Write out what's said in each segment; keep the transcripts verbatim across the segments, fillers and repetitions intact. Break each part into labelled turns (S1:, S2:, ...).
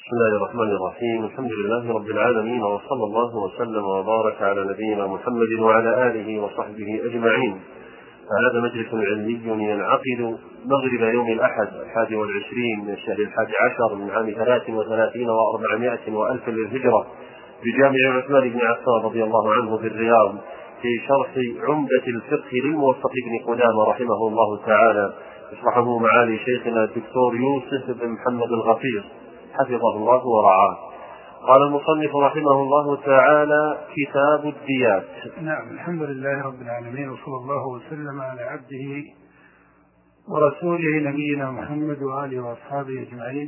S1: بسم الله الرحمن الرحيم. الحمد لله رب العالمين، وصلى الله وسلم وبارك على نبينا محمد وعلى آله وصحبه أجمعين. هذا مجلس علمي ينعقد مغرب يوم الأحد الحادي والعشرين من الشهر الحادي عشر من عام ثلاث وثلاثين وأربعمائة وألف للهجرة بجامع عثمان بن عفان رضي الله عنه في الرياض، في شرح عمدة الفقه للموفق بن قدامة رحمه الله تعالى، يشرحه معالي شيخنا الدكتور يوسف بن محمد الغفير حفظه الله ورعاه. قال المصنف رحمه الله تعالى: كتاب الديات.
S2: نعم، الحمد لله رب العالمين، وصلى الله وسلم على عبده ورسوله نبينا محمد وآله وأصحابه أجمعين.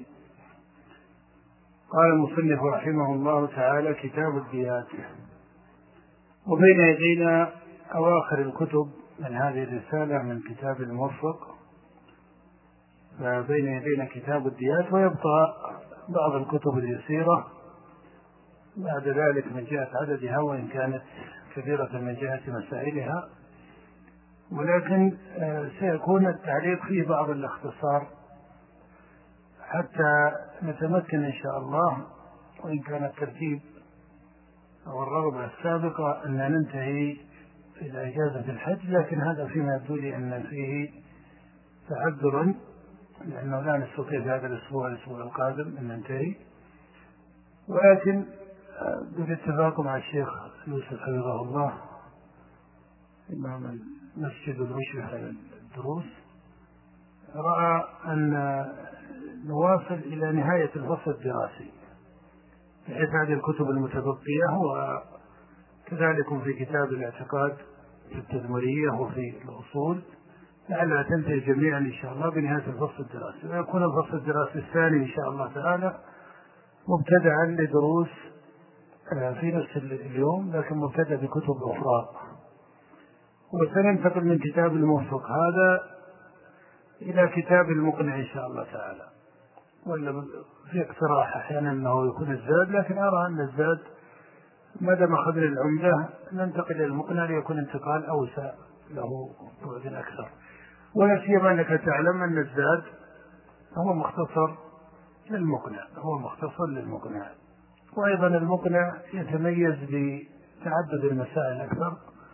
S2: قال المصنف رحمه الله تعالى: كتاب الديات. وبين يدينا أواخر الكتب من هذه الرسالة من كتاب الموفق، فبين يدينا كتاب الديات، ويبقى بعض الكتب اليسيرة بعد ذلك من جهة عددها، وإن كانت كثيرة من جهة مسائلها، ولكن سيكون التعليق فيه بعض الاختصار حتى نتمكن إن شاء الله، وإن كان الترتيب أو الرغبة السابقة أن ننتهي إلى إجازة الحج، لكن هذا فيما يبدو لي أن فيه تعذرا، لأنه لا نستطيع في هذا الأسبوع الأسبوع القادم أن ننتهي، ولكن بالاتفاق مع الشيخ يوسف حفظه الله إمام المسجد المشرف على الدروس، رأى أن نواصل إلى نهاية الفصل الدراسي بحيث هذه الكتب المتبقية، وكذلك في كتاب الاعتقاد في التدمرية وفي الأصول، لعلها تنتهي جميعا إن شاء الله بنهاية الفصل الدراسي، ويكون الفصل الدراسي الثاني إن شاء الله تعالى مبتدعا لدروس في نفس اليوم، لكن مبتدأ بكتب أخرى. وسننتقل من كتاب الموفق هذا إلى كتاب المقنع إن شاء الله تعالى، ولا في اقتراح أحيانا أنه يكون الزاد، لكن أرى أن الزاد ما دام أخذنا العمدة ننتقل إلى المقنع ليكون انتقال أوسع له بعد أكثر. ولا سيما أنك تعلم أن الزاد هو مختصر للمقنع، هو مختصر للمقنع وأيضا المقنع يتميز بتعدد المسائل أكثر،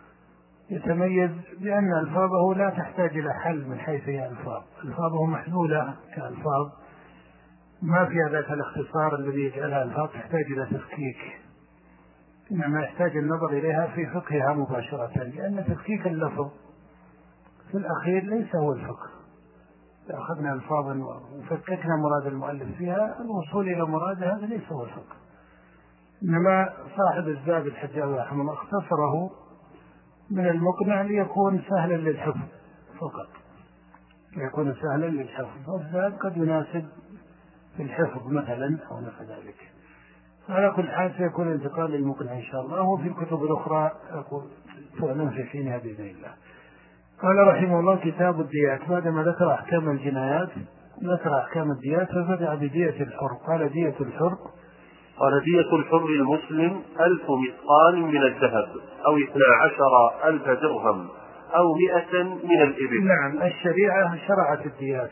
S2: يتميز بأن ألفاظه لا تحتاج إلى حل من حيث هي ألفاظ، ألفاظه محلولة كألفاظ، ما فيها ذات الاختصار الذي يجعلها ألفاظ تحتاج إلى تفكيك، إنما يحتاج النظر إليها في فقهها مباشرة، لأن تفكيك اللفظ في الأخير ليس هو الفقه. أخذنا ألفاظا وفككنا مراد المؤلف فيها، الوصول إلى مراد هذا ليس هو الفقه. إنما صاحب الزاد الحجاوي رحمه الله اختصره من المقنع ليكون سهلا للحفظ فقط، ليكون سهلا للحفظ، والزاد قد يناسب في الحفظ مثلا أو نحو ذلك. على كل حال سيكون انتقال للمقنع إن شاء الله، وفي الكتب الأخرى تعلن في حينها بإذن الله. قال رحمه الله: كتاب الديات. بعدما ذكر أحكام الجنايات ذكر أحكام الديات، فبدأ بدية الحر. قال: دية الحر
S1: قال: دية الحر المسلم ألف مثقال من الذهب أو اثنا عشر ألف درهم أو مئة من الإبل.
S2: نعم، الشريعة شرعت الديات،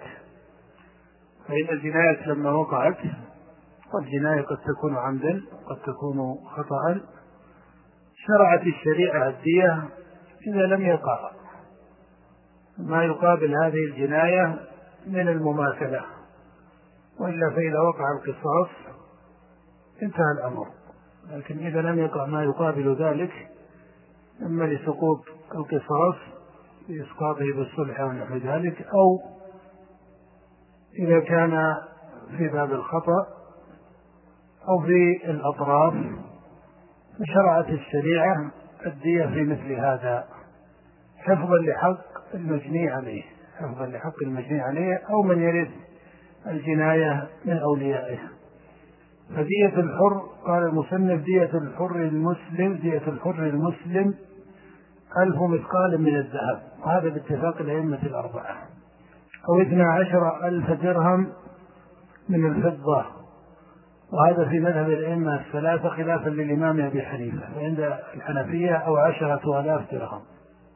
S2: فإن الجنايات لما وقعت، والجناية قد تكون عمدا قد تكون خطأ، شرعت الشريعة الدية إذا لم يقع ما يقابل هذه الجناية من المماثلة، وإلا فإذا وقع القصاص انتهى الأمر، لكن إذا لم يقع ما يقابل ذلك، إما لسقوط القصاص بإسقاطه بالصلح ونحو ذلك، أو إذا كان في باب الخطأ أو في الأطراف، فشرعت الشريعة الدية في مثل هذا حفظا لحق المجني عليه، حفظا لحق المجني عليه أو من يرث الجناية من أوليائه. فدية الحر، قال المصنف: دية الحر المسلم دية الحر المسلم ألف مثقال من الذهب، وهذا باتفاق الأئمة الأربعة، أو اثنا عشر ألف درهم من الفضة، وهذا في مذهب الأئمة الثلاثة خلافا للإمام أبي حنيفة، وعند الحنفية أو عشرة آلاف درهم،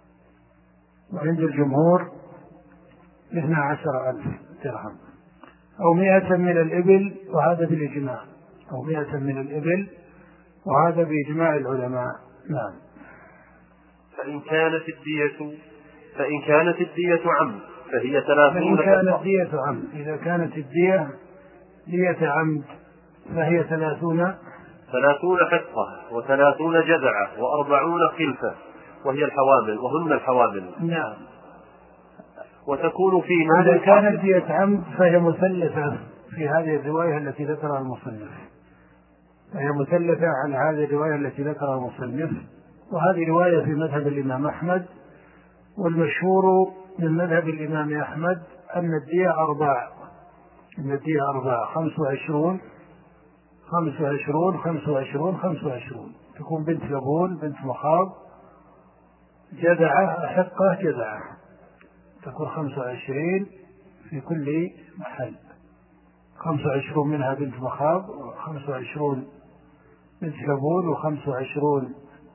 S2: وعند الجمهور اثنا عشر ألف درهم. أو مئة من الإبل، وهذا بالإجماع، أو مئة من الإبل، وهذا بإجماع العلماء. نعم.
S1: فإن كانت الدية فإن كانت الدية عمد فهي ثلاثون.
S2: فإن كانت الدية عمد، إذا كانت الدية دية عمد فهي ثلاثون
S1: ثلاثون حقة وثلاثون جذعة وأربعون خلفة، وهي الحوامل وهن الحوامل.
S2: نعم.
S1: وتكون في مال.
S2: إذا كانت دية عمد فهي مثلثة في هذه الرواية التي ذكرها المصنف، فهي مثلثة عن هذه الرواية التي ذكرها المصنف، وهذه رواية في مذهب الإمام أحمد. والمشهور من مذهب الإمام أحمد أن الدية أرباع، أن الدية أرباع، خمس وعشرون خمس وعشرون خمس وعشرون خمس وعشرون، تكون بنت لبون، بنت مخاض، جذعة، أحقة، جذعة، تكون خمس وعشرين في كل محل، خمس وعشرون منها بنت مخاض، وخمس وعشرون بنت لبون، وخمس وعشرون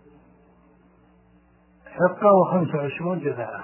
S2: حقة، وخمس وعشرون جذعة.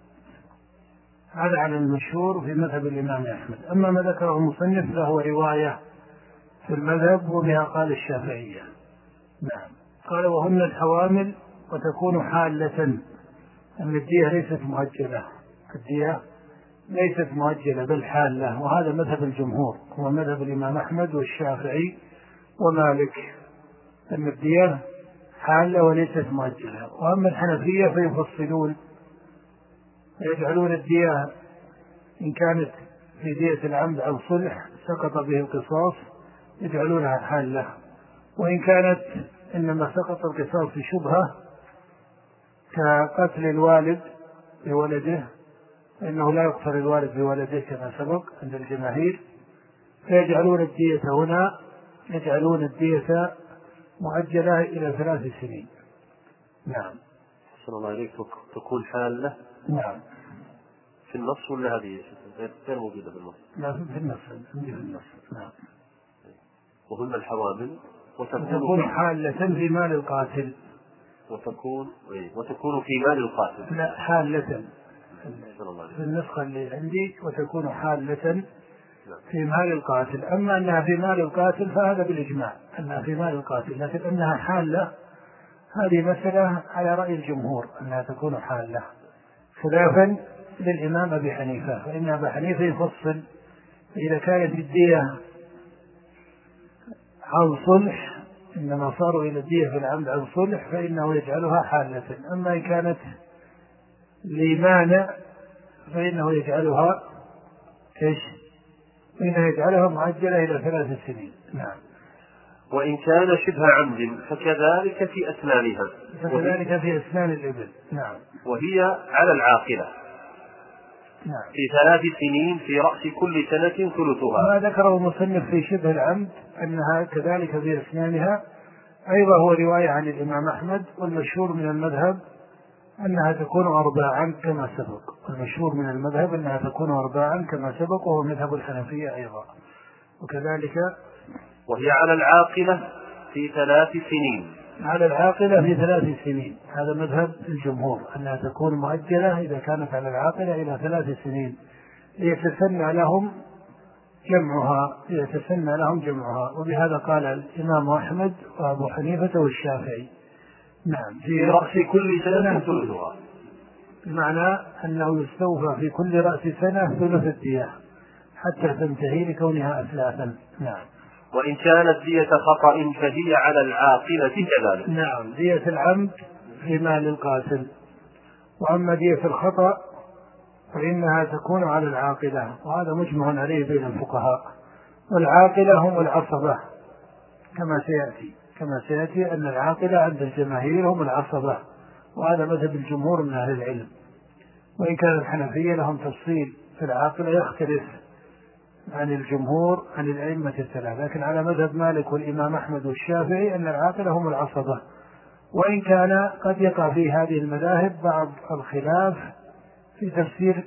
S2: هذا على المشهور في مذهب الإمام أحمد. أما ما ذكره المصنف فهو رواية في المذهب، وبها قال الشافعية. نعم. قال وهن الحوامل وتكون حالة، أن الدية ليست مؤجلة، الدية ليست مؤجلة بل حالة، وهذا مذهب الجمهور، هو مذهب الإمام أحمد والشافعي ومالك، أن الدية حالة وليست مؤجلة. وأما الحنفية فيفصلون، يجعلون الدية إن كانت في دية العمد عن صلح سقط به القصاص يجعلونها حالة، وإن كانت إنما سقط القصاص في شبهة كقتل الوالد بولده، إنه لا يقتل الوالد بولده كما سبق عند الجماهير، فيجعلون الدية هنا يجعلون الدية مؤجلة إلى ثلاث سنين. نعم.
S1: صلى الله عليك. تكون حالة.
S2: نعم.
S1: في النص ولا هذه غير موجودة في النص؟
S2: لا، في النص، في النص. نعم.
S1: وهن الحوامل
S2: وتكون حالة في مال القاتل،
S1: وتكون وتكون في مال القاتل.
S2: لا، حالة في النسخة اللي عندي، وتكون حالة في مال القاتل. أما أنها في مال القاتل فهذا بالإجماع أنها في مال القاتل، لكن أنها حالة هذه مسألة على رأي الجمهور أنها تكون حالة، خلافا للإمام أبي حنيفة، فإن أبي حنيفة يفصل إذا كانت الدية عن صلح، إنما صاروا إلى الدية في العمد عن صلح فإنه يجعلها حالة، أما إن كانت لمانع فإنه يجعلها إيش؟ فإنه يجعلها معجلة إلى ثلاث سنين. نعم.
S1: وإن كان شبه عمد فكذلك في أسنانها،
S2: فكذلك في أسنان الإبل. نعم.
S1: وهي على العاقلة.
S2: نعم.
S1: في ثلاث سنين في رأس كل سنة ثلثها.
S2: ما ذكره المصنف في شبه العمد أنها كذلك في أسنانها أيضا هو رواية عن الإمام أحمد، والمشهور من المذهب أنها تكون أرباعا كما سبق، المشهور من المذهب أنها تكون أرباعا كما سبق، وهو مذهب الحنفية أيضا. وكذلك
S1: وهي على العاقلة في ثلاث سنين.
S2: على العاقلة في ثلاث سنين، هذا مذهب الجمهور أنها تكون مؤجلة إذا كانت على العاقلة إلى ثلاث سنين ليتسنى لهم جمعها ليتسنى لهم جمعها وبهذا قال الإمام أحمد وأبو حنيفة والشافعي. نعم.
S1: في رأس كل سنة ثلثها،
S2: بمعنى أنه يستوفى في كل رأس سنة ثلث الدية حتى تنتهي لكونها أثلاثا. نعم.
S1: وإن كانت دية خطأ فهي على العاقلة كذلك.
S2: نعم. دية العمد في مال القاتل، وأما دية الخطأ فإنها تكون على العاقلة، وهذا مجمع عليه بين الفقهاء، والعاقلة هم العصبة كما سيأتي كما سيأتي أن العاقلة عند الجماهير هم العصبة، وهذا مذهب الجمهور من أهل العلم، وإن كان الحنفية لهم تفصيل في العاقلة يختلف عن الجمهور عن الأئمة الثلاثة، لكن على مذهب مالك والإمام أحمد والشافعي أن العاقلة هم العصبة، وإن كان قد يقع في هذه المذاهب بعض الخلاف في تفسير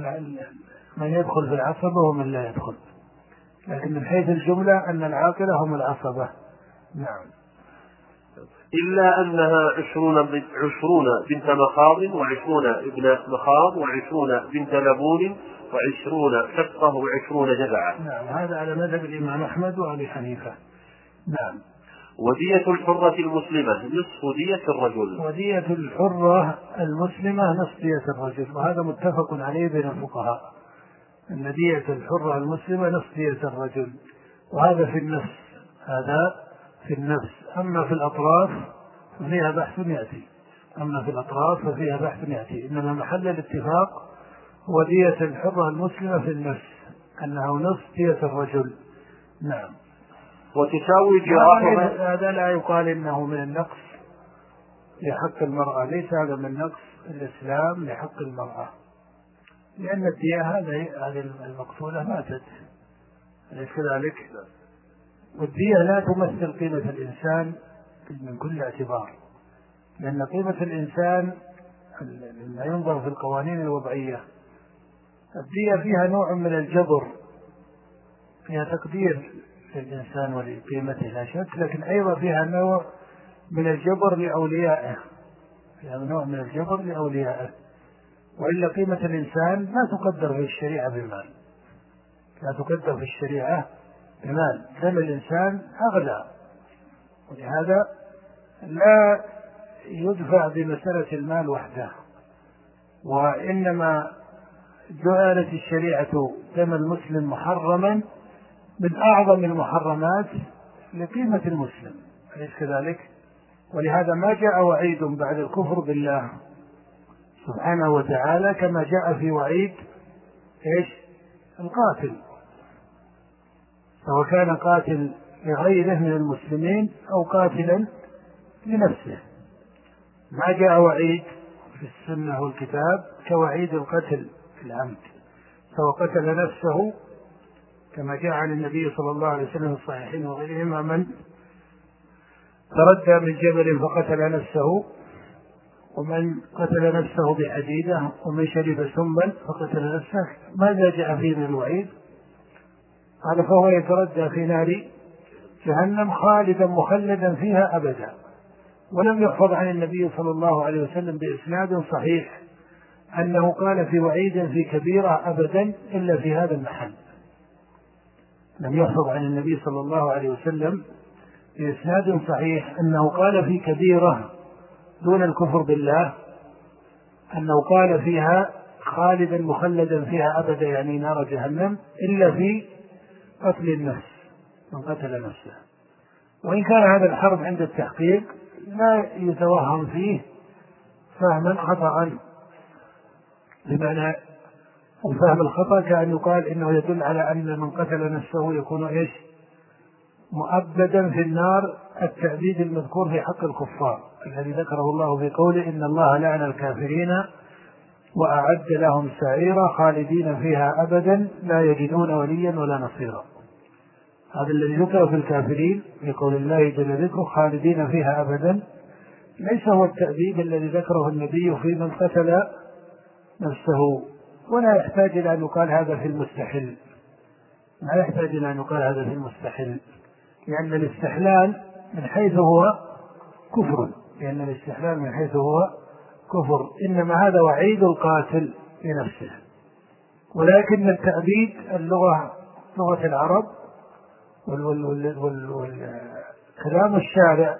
S2: من يدخل في العصبة ومن لا يدخل، لكن من حيث الجملة أن العاقلة هم العصبة. نعم.
S1: إلا أنها عشرون عشرون بنت مخاض وعشرون ابن مخاض وعشرون بنت لبون وعشرون حقة وعشرون جذعة.
S2: نعم، هذا على مذهب الإمام أحمد وأبي حنيفة. نعم.
S1: ودية الحرة المسلمة نصف دية الرجل.
S2: ودية الحرة المسلمة نصف دية الرجل، وهذا متفق عليه بين الفقهاء أن دية الحرة المسلمة نصف دية الرجل، وهذا في النفس، هذا في النفس. أما في الأطراف ففيها بحث يأتي، أما في الأطراف ففيها بحث يأتي، إنما محل الاتفاق هو دية الحرة المسلمة في النفس، أنه نصف دية الرجل. نعم.
S1: وتساوي جراحها.
S2: هذا لا يقال إنه من النقص لحق المرأة، ليس هذا من نقص الإسلام لحق المرأة، لأن الدية هذه المقتولة ماتت، أليس كذلك؟ والدية لا تمثل قيمة الإنسان من كل اعتبار، لأن قيمة الإنسان لما ينظر في القوانين الوضعية الدية فيها نوع من الجبر، فيها تقدير للإنسان ولقيمته لا شك، لكن أيضا فيها نوع من الجبر لأوليائه، فيها نوع من الجبر لأوليائه، وإلا قيمة الإنسان لا تقدر في الشريعة بمال، لا تقدر في الشريعة بمال، دم الإنسان أغلى، ولهذا لا يدفع بمسألة المال وحده، وإنما جعلت الشريعة دم المسلم محرما من أعظم المحرمات لقيمة المسلم، أليس كذلك؟ ولهذا ما جاء وعيد بعد الكفر بالله سبحانه وتعالى كما جاء في وعيد إيش؟ القاتل، سواء كان قاتل لغيره من المسلمين أو قاتلا لنفسه. ما جاء وعيد في السنة والكتاب كوعيد القتل في العمد، سواء قتل نفسه كما جاء عن النبي صلى الله عليه وسلم في الصحيحين وغيرهما من تردى من جبل فقتل نفسه، ومن قتل نفسه بحديدة، ومن شرب سما فقتل نفسه. ماذا جاء فيه من الوعيد؟ قال فهو يتردى في نار جهنم خالدا مخلدا فيها أبدا. ولم يحفظ عن النبي صلى الله عليه وسلم بإسناد صحيح أنه قال في وعيد في كبيرة أبدا إلا في هذا المحل، لم يحفظ عن النبي صلى الله عليه وسلم بإسناد صحيح أنه قال في كبيرة دون الكفر بالله أنه قال فيها خالدا مخلدا فيها أبدا يعني نار جهنم إلا في قتل النفس، من قتل نفسه. وإن كان هذا الحرف عند التحقيق لا يتوهم فيه فهما خطأ، بمعنى الفهم الخطأ كأن يقال إنه يدل على أن من قتل نفسه يكون إيش؟ مؤبدا في النار، التأبيد المذكور في حق الكفار الذي ذكره الله في قوله إن الله لعن الكافرين وأعد لهم سعيرا خالدين فيها أبدا لا يجدون وليا ولا نصيرا. هذا الذي ذكر في الكافرين في قول الله جل ذكره خالدين فيها أبدا ليس هو التأبيد الذي ذكره النبي في من قتل نفسه، ولا يحتاج إلى أن يقال هذا في المستحل، لا يحتاج إلى أن يقال هذا في المستحل، لأن الاستحلال من حيث هو كفر، لأن الاستحلال من حيث هو كفر، إنما هذا وعيد القاتل لنفسه. ولكن التأبيد اللغة لغة العرب والكلام الشارع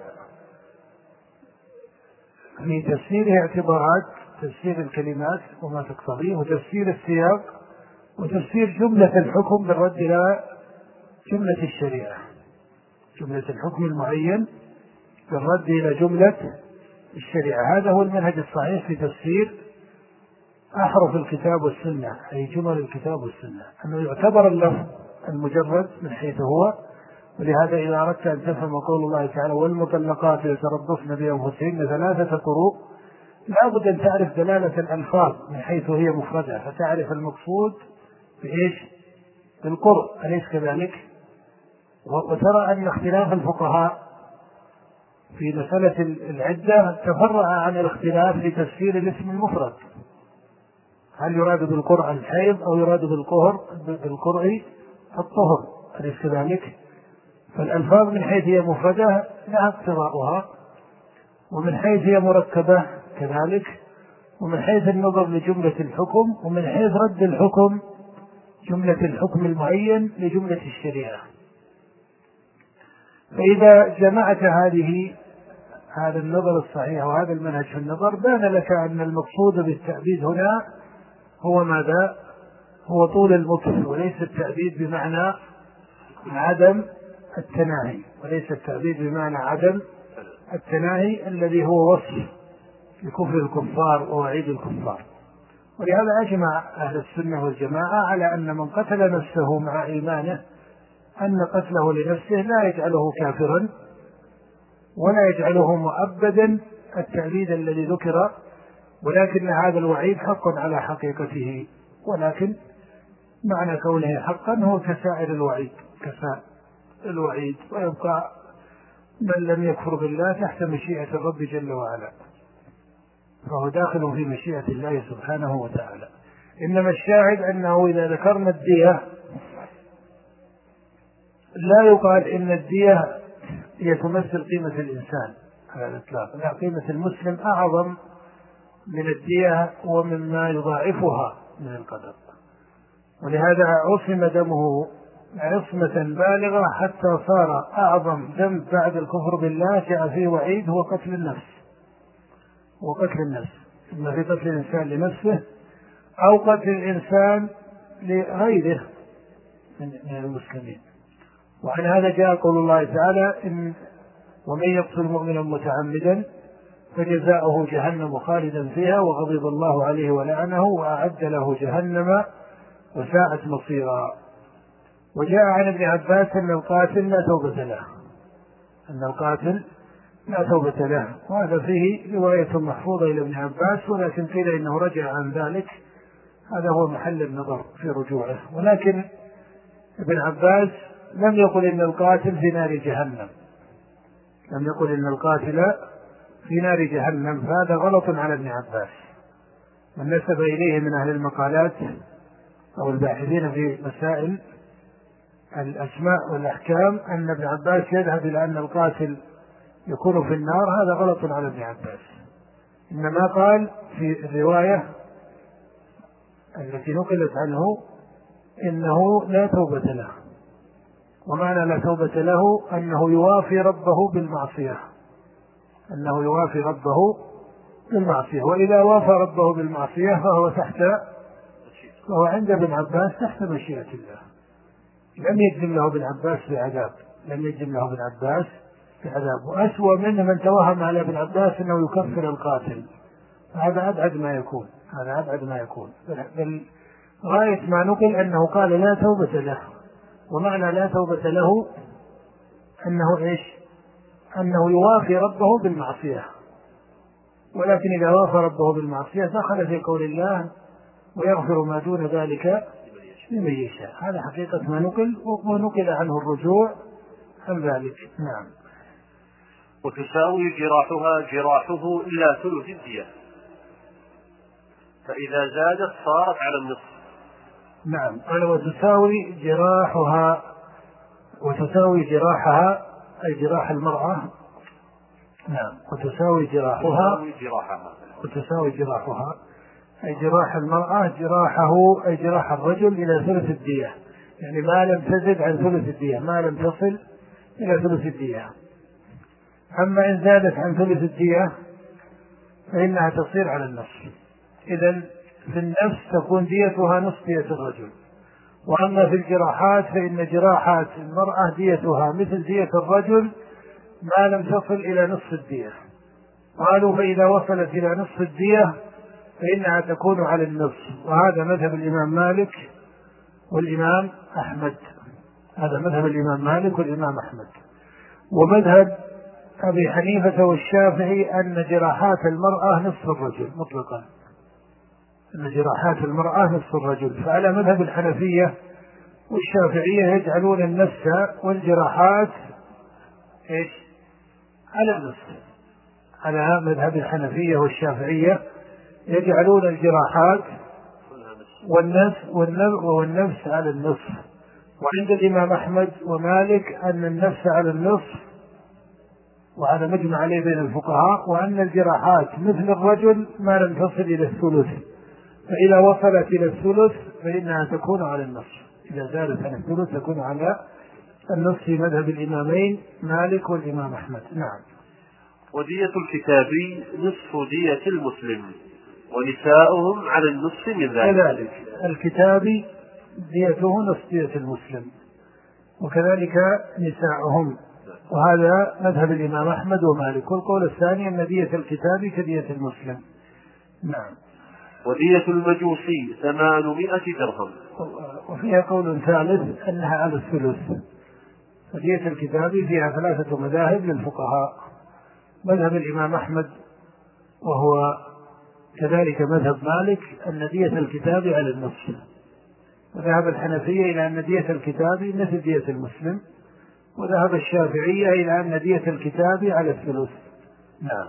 S2: في تفسيره اعتبارات، تفسير الكلمات وما تقتضيه، وتفسير السياق، وتفسير جملة الحكم بالرد إلى جملة الشريعة، جملة الحكم المعين بالرد إلى جملة الشريعة. هذا هو المنهج الصحيح في تفسير أحرف الكتاب والسنة، أي جمل الكتاب والسنة، أنه يعتبر اللفظ المجرد من حيث هو. ولهذا إذا أردت أن تفهم قول الله تعالى والمطلقات يتربصن بأنفسهن ثلاثة قروء، لابد أن تعرف دلالة الألفاظ من حيث هي مفردة، فتعرف المقصود بإيش؟ بالقرء، أليس كذلك؟ وترى أن اختلاف الفقهاء في مسألة العدة تفرع عن الاختلاف في تفسير الاسم المفرد، هل يراد بالقرء الحيض أو يراد بالقهر بالقرء الطهر، أليس كذلك؟ فالألفاظ من حيث هي مفردة لها اقتضاؤها، ومن حيث هي مركبة كذلك، ومن حيث النظر لجملة الحكم، ومن حيث رد الحكم جملة الحكم المعين لجملة الشريعة. فإذا جمعت هذه هذا النظر الصحيح وهذا المنهج في النظر بان لك أن المقصود بالتأبيد هنا هو ماذا؟ هو طول المكث، وليس التأبيد بمعنى عدم التناهي، وليس التأبيد بمعنى عدم التناهي الذي هو وصف لكفر الكفار ووعيد الكفار. ولهذا أجمع أهل السنة والجماعة على أن من قتل نفسه مع إيمانه أن قتله لنفسه لا يجعله كافرا ولا يجعله مؤبدا التأبيد الذي ذكر، ولكن هذا الوعيد حق على حقيقته، ولكن معنى كونه حقا هو كسائر الوعيد كسائر الوعيد، ويبقى من لم يكفر بالله تحت مشيئة الرب جل وعلا، فهو داخل في مشيئة الله سبحانه وتعالى. إنما الشاهد أنه إذا ذكرنا الدية لا يقال إن الدية هي تمثل قيمة الإنسان على الإطلاق، لا، قيمة المسلم أعظم من الدية ومما يضاعفها من القدر، ولهذا عصم دمه عصمة بالغة حتى صار أعظم ذنب بعد الكفر بالله جاء فيه وعيد هو قتل النفس، وقتل النفس إما في قتل الإنسان لنفسه أو قتل الإنسان لغيره من المسلمين. وعن هذا جاء قول الله تعالى إن ومن يقتل مؤمنا متعمدا فجزاؤه جهنم خالدا فيها وغضب الله عليه ولعنه وأعد له جهنم وساءت مصيرا. وجاء عن ابن عباس أن القاتل لا توبة له، أن القاتل لا توبة له، وهذا فيه رواية محفوظة إلى ابن عباس، ولكن قيل إنه رجع عن ذلك، هذا هو محل النظر في رجوعه. ولكن ابن عباس لم يقل إن القاتل في نار جهنم، لم يقل إن القاتل في نار جهنم، فهذا غلط على ابن عباس. من نسب إليه من أهل المقالات أو الباحثين في مسائل الأسماء والأحكام أن ابن عباس يذهب إلى أن القاتل يكون في النار، هذا غلط على ابن عباس. إنما قال في الرواية التي نقلت عنه إنه لا توبة له، ومعنى لا توبة له أنه يوافي ربه بالمعصية، أنه يوافي ربه بالمعصية، وإذا وافى ربه بالمعصية فهو تحت فهو عند ابن عباس تحت مشيئة الله، لم يجزم له ابن عباس بعذاب، لم يجزم له ابن عباس بعذاب. وأسوأ منه من توهم على ابن عباس أنه يكفر القاتل، هذا أبعد ما يكون، هذا أبعد ما يكون. بل غاية ما نقل أنه قال لا توبة له، ومعنى لا توبة له أنه إيش؟ أنه يوافي ربه بالمعصية، ولكن إذا وافى ربه بالمعصية دخل في قول الله ويغفر ما دون ذلك لمن يشاء. هذا حقيقة ما نقل، ونقل عنه الرجوع عن ذلك. نعم.
S1: وتساوي جراحها جراحه إلى ثلث الدية، فإذا زادت صارت على النصف.
S2: نعم. قال وتساوي جراحها، وتساوي جراحها أي جراح المرأة. نعم. وتساوي جراحها وتساوي جراحها أي جراح المرأة جراحه أي جراح الرجل إلى ثلث الدية، يعني ما لم تزد عن ثلث الدية، ما لم تصل إلى ثلث الدية. أما إن زادت عن ثلث الدية فإنها تصير على النصف. إذن في النفس تكون ديتها نصف دية الرجل. وأما في الجراحات فإن جراحات المرأة ديتها مثل دية الرجل ما لم تصل إلى نصف الدية. قالوا فإذا وصلت إلى نصف الدية فإنها تكون على النصف، وهذا مذهب الإمام مالك والإمام أحمد، هذا مذهب الإمام مالك والإمام أحمد. ومذهب أبي حنيفة والشافعي أن جراحات المرأة نصف الرجل مطلقا، أن جراحات المرأة نصف الرجل. فعلى مذهب الحنفية والشافعية يجعلون النفس والجراحات إيش؟ على النصف. على مذهب الحنفية والشافعية يجعلون الجراحات والنفس والنفس على النصف. وعند الإمام أحمد ومالك أن النفس على النصف، وهذا مجمع عليه بين الفقهاء، وأن الجراحات مثل الرجل ما لم تصل إلى الثلث، فإذا وصلت إلى الثلث فإنها تكون على النصف. إذا زادت عن الثلث تكون على النصف في مذهب الإمامين مالك والإمام أحمد. نعم.
S1: ودية الكتابي نصف دية المسلم ونساؤهم على النصف من ذلك.
S2: كذلك الكتابي ديته نصف دية المسلم وكذلك نساؤهم، وهذا مذهب الإمام أحمد ومالك. والقول الثاني أن دية الكتابي كدية المسلم. نعم.
S1: ودية المجوسي ثمانمائة درهم.
S2: وفيها قول ثالث أنها على الثلث. ودية الكتابي فيها ثلاثة مذاهب للفقهاء: مذهب الإمام أحمد وهو كذلك مذهب مالك أن دية الكتابي على النصف، وذهب الحنفية إلى أن دية الكتابي مثل دية المسلم، وذهب الشافعية إلى أن دية الكتابي على الثلث. نعم.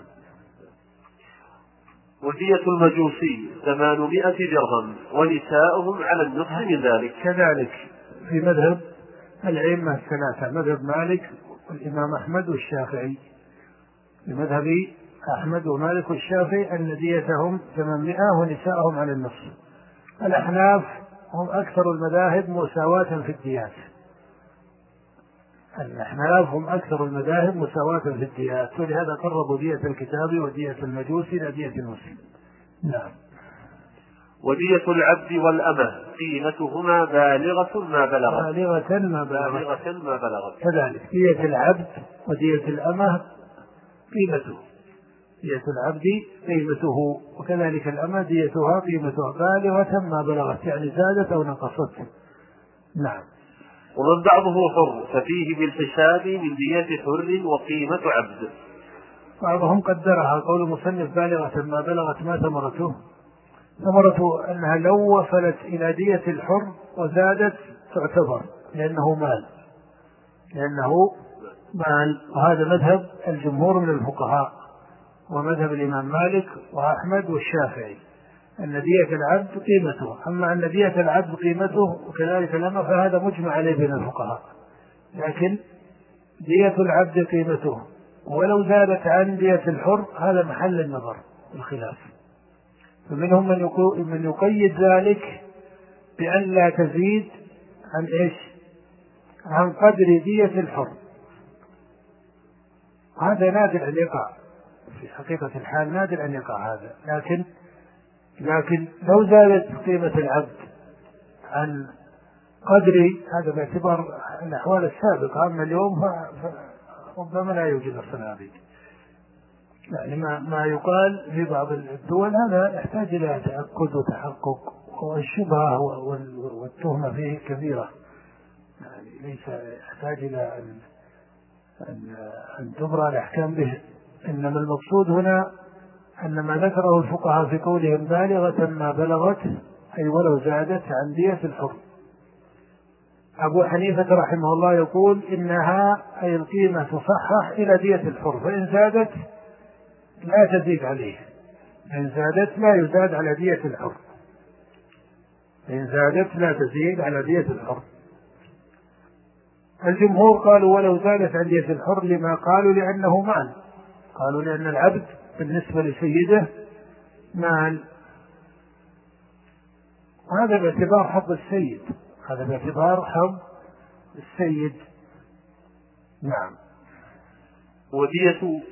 S1: ودية المجوسي ثمانمائة درهم ونساؤهم على النصف من ذلك.
S2: كذلك في مذهب الأئمة الثلاثة: مذهب مالك والإمام أحمد والشافعي. في مذهب أحمد ومالك والشافعي أن ديتهم ثمانمائة ونساءهم على النصف. الأحناف هم أكثر المذاهب مساواة في الديات. الأحناف هم أكثر المذاهب مساواة في الديات، ولهذا قربوا دية الكتاب ودية المجوس إلى دية المسلم. نعم.
S1: ودية العبد والأمة قيمتهما بالغة ما بلغت.
S2: بالغة ما بلغت.
S1: بالغة ما بلغت.
S2: كذلك دية العبد ودية الأمة قيمته. دية العبد قيمته وكذلك الأمة ديتها قيمتها بالغة ما بلغت، يعني زادت أو نقصت. نعم.
S1: ومن بعضه حر ففيه بالحساب من دية حر وقيمة عبد.
S2: بعضهم قدرها قول المصنف بالغة ما بلغت. ما ثمرته؟ ثمرته أنها لو وصلت إلى دية الحر وزادت تعتبر، لأنه مال لأنه مال وهذا مذهب الجمهور من الفقهاء ومذهب الإمام مالك وأحمد والشافعي أن دية العبد قيمته. أما أن دية العبد قيمته وكذلك الأمة فهذا مجمع عليه بين الفقهاء، لكن دية العبد قيمته ولو زادت عن دية الحر هذا محل النظر الخلاف. فمنهم من يقيد ذلك بأن لا تزيد عن إيش؟ عن قدر دية الحر. هذا نادر أن يقع في حقيقة الحال، نادر أن يقع هذا، لكن لكن لو زادت قيمة العبد عن قدر هذا باعتبار الأحوال السابقة، أما اليوم ربما لا يوجد الصناعة، يعني ما, ما يقال في بعض الدول هذا يحتاج إلى تأكد وتحقق، والشبهة والتهمة فيه كبيرة، يعني ليس يحتاج إلى أن, أن, أن تبرى الأحكام به. إنما المقصود هنا أن ما ذكره الفقهاء في قولهم بالغة ما بلغت أي ولو زادت عن دية الحر. أبو حنيفة رحمه الله يقول إنها أي القيمة تصحح إلى دية الحر، فإن زادت لا تزيد عليه، إن زادت لا يزاد على دية الحر، إن زادت لا تزيد على دية الحر. الجمهور قالوا ولو زادت عن دية الحر، لما قالوا لأنه مال، قالوا لأن العبد بالنسبة لسيده مال، وهذا باعتبار حظ السيد، هذا باعتبار حظ السيد. نعم.
S1: ودية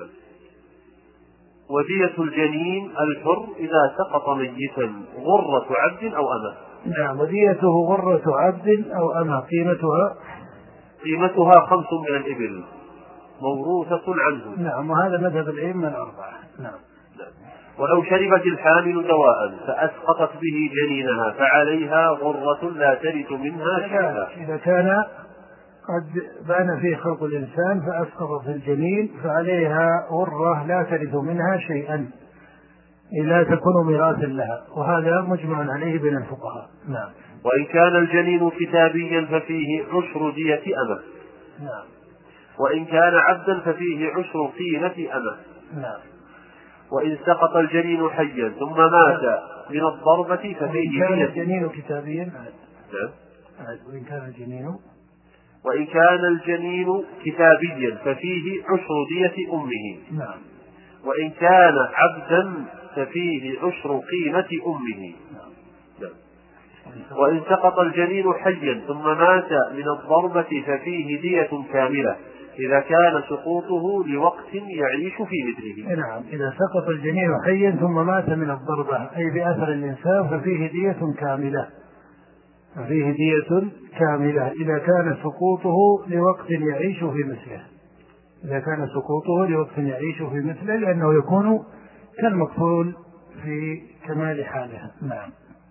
S1: ودية الجنين الحر إذا سقط ميتا غرة عبد أو أمة.
S2: نعم. وديته غرة عبد أو أمة قيمتها
S1: قيمتها خمس من الإبل موروثة عنه.
S2: نعم. وهذا مذهب الأئمة الأربعة. نعم.
S1: ولو شربت الحامل دواء فأسقطت به جنينها فعليها غرة لا ترث منها شيئا.
S2: إذا كان قد بان فيه خلق الإنسان فأسقط في الجنين فعليها غرة لا ترث منها شيئا إلا تكون ميراثا لها، وهذا مجمع عليه بين الفقهاء. نعم.
S1: وإن كان الجنين كتابيا ففيه عشر دية أمة.
S2: نعم.
S1: وإن كان عبدا ففيه عشر قيمة أمة.
S2: نعم.
S1: وإن سقط الجنين حيا ثم مات من الضربة ففيه
S2: وإن كان الجنين كتابيا.
S1: نعم.
S2: وإن كان الجنين
S1: وإن كان الجنين كتابيا ففيه عشر دية أمه.
S2: نعم.
S1: وإن كان عبدا ففيه عشر قيمة أمه.
S2: نعم.
S1: نعم. وإن سقط الجنين حيا ثم مات من الضربة ففيه دية كاملة إذا كان سقوطه لوقت يعيش في مثله.
S2: نعم، إذا سقط الجنين حيا ثم مات من الضربة أي بأثر الإنسان ففيه دية كاملة، ففيه دية كاملة إذا كان سقوطه لوقت يعيش في مثله، إذا كان سقوطه لوقت يعيش في مثله لأنه يكون كالمقتول في كمال حاله. نعم.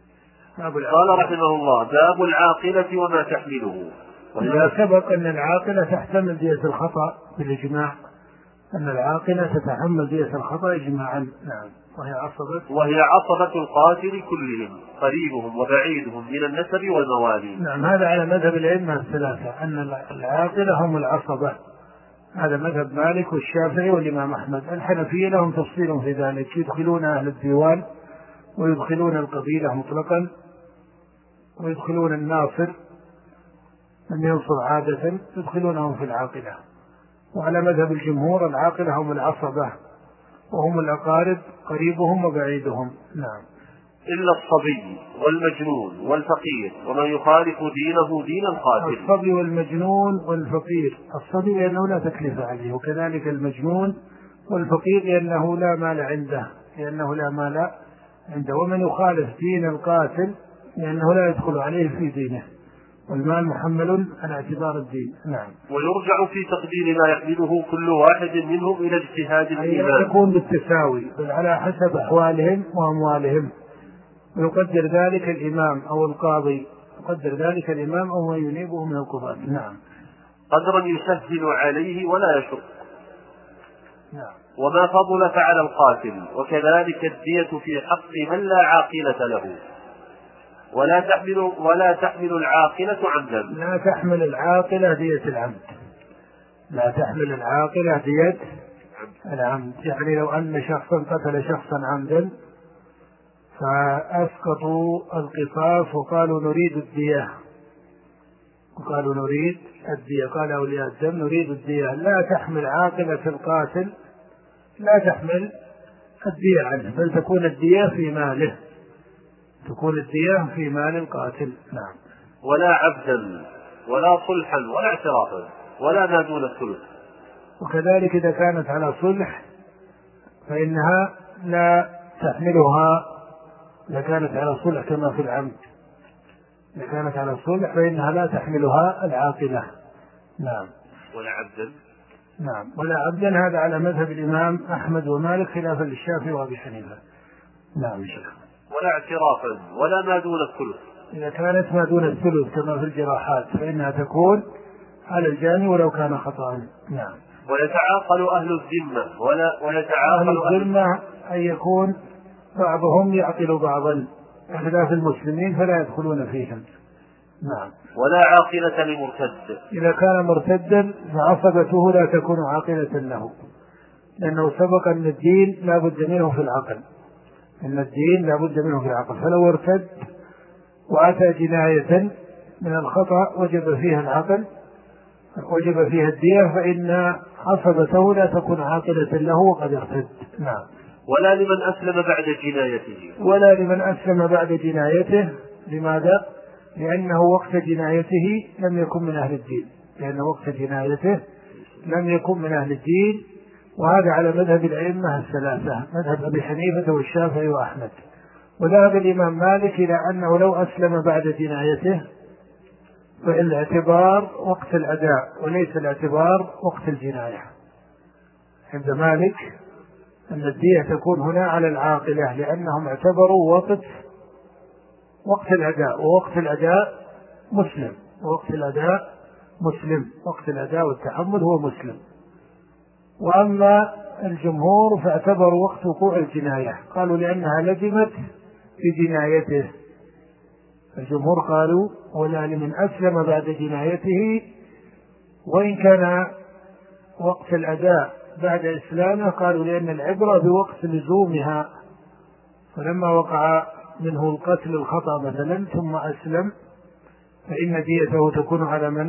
S1: قال رحمه الله: باب العاقلة وما تحمله.
S2: وإذا سبق أن العاقلة تحتمل دية الخطأ بالإجماع، أن العاقلة تتحمل دية الخطأ إجماعا. نعم. وهي عصبة
S1: وهي عصبة القاتل كلهم، قريبهم وبعيدهم من النسب والموالي.
S2: نعم، هذا على مذهب الأئمة الثلاثة أن العاقلة هم العصبة، هذا مذهب مالك والشافعي والإمام أحمد. الحنفية لهم تفصيل في ذلك، يدخلون أهل الديوان ويدخلون القبيلة مطلقا ويدخلون الناصر من ينصر عادة يدخلونهم في العاقلة. وعلى مذهب الجمهور العاقلة هم العصبة وهم الأقارب قريبهم وبعيدهم. نعم.
S1: إلا الصبي والمجنون والفقير ومن يخالف دينه دين القاتل.
S2: الصبي والمجنون والفقير، الصبي لأنه لا تكليف عليه، وكذلك المجنون والفقير لأنه لا مال عنده لأنه لا مال عنده ومن يخالف دين القاتل لأنه لا يدخل عليه في دينه، والمال محمل على اعتبار الدين. نعم.
S1: ويرجع في تقدير ما يحمله كل واحد منهم إلى اجتهاد الإمام،
S2: لا يكون بالتساوي بل على حسب أحوالهم وأموالهم، ويقدر ذلك الإمام أو القاضي، يقدر ذلك الإمام أو ما ينيبه من القضاة. نعم.
S1: قدرا يسهل عليه ولا يشق.
S2: نعم.
S1: وما فضل فعلى القاتل، وكذلك الدية في حق من لا عاقلة له. ولا تحمل ولا تحمل العاقلة عمدا.
S2: لا تحمل العاقلة دية العمد. لا تحمل العاقلة دية العمد، يعني لو أن شخصا قتل شخصا عمدا فأسقطوا القصاص وقالوا نريد الدية، وقالوا نريد الدية، قال أولياء الدم نريد الدية، لا تحمل عاقلة القاتل، لا تحمل الدية عنه، بل تكون الدية في ماله، تكون الدية في مال القاتل. نعم.
S1: ولا عبدا ولا صلحا ولا اعترافا ولا ما دون الثلث.
S2: وكذلك إذا كانت على صلح فإنها لا تحملها، إذا كانت على صلح كما في العمد، إذا كانت على صلح فإنها لا تحملها العاقلة. نعم.
S1: ولا عبدا.
S2: نعم. ولا عبدا، هذا على مذهب الإمام أحمد ومالك خلافا للشافعي وأبي حنيفة. نعم شيخ.
S1: ولا اعترافا ولا ما دون الثلث.
S2: إذا كانت ما دون الثلث كما في الجراحات فإنها تكون على الجاني ولو كان خطأ. نعم.
S1: ويتعاقل أهل الذمة ولا ويتعاقل
S2: أهل الذمة أن يكون بعضهم يعقل بعضا خلاف المسلمين فلا يدخلون فيهم. نعم.
S1: ولا عاقلة لمرتد.
S2: إذا كان مرتدا فعصبته لا تكون عاقلة له، لأنه سبق أن الدين لا بد منه في العقل، أن الدين لا بد منه في العقل، فلو ارتد وأتى جناية من الخطأ وجب فيها العقل وجب فيها الدية، فإن عصبته لا تكون عاقلة له وقد ارتد. نعم.
S1: ولا لمن أسلم بعد جنايته.
S2: ولا لمن أسلم بعد جنايته. لماذا؟ لأنه وقت جنايته لم يكن من أهل الدين، لأن وقت جنايته لم يكن من أهل الدين، وهذا على مذهب الأئمة الثلاثة، مذهب أبي حنيفة والشافعي وأحمد. وذهب الإمام مالك إلى أنه لو أسلم بعد جنايته فالاعتبار وقت الأداء وليس الاعتبار وقت الجناية. عند مالك أن الدية تكون هنا على العاقلة، لأنهم اعتبروا وقت وقت الأداء، ووقت الأداء مسلم، ووقت الأداء مسلم، وقت الأداء والتحمل هو مسلم. وأما الجمهور فاعتبروا وقت وقوع الجناية، قالوا لأنها لزمت في جنايته. الجمهور قالوا ولا لمن أسلم بعد جنايته، وإن كان وقت الأداء بعد إسلامه قالوا لأن العبرة بوقت لزومها، فلما وقع منه القتل الخطأ مثلا ثم أسلم فإن ديته تكون على من؟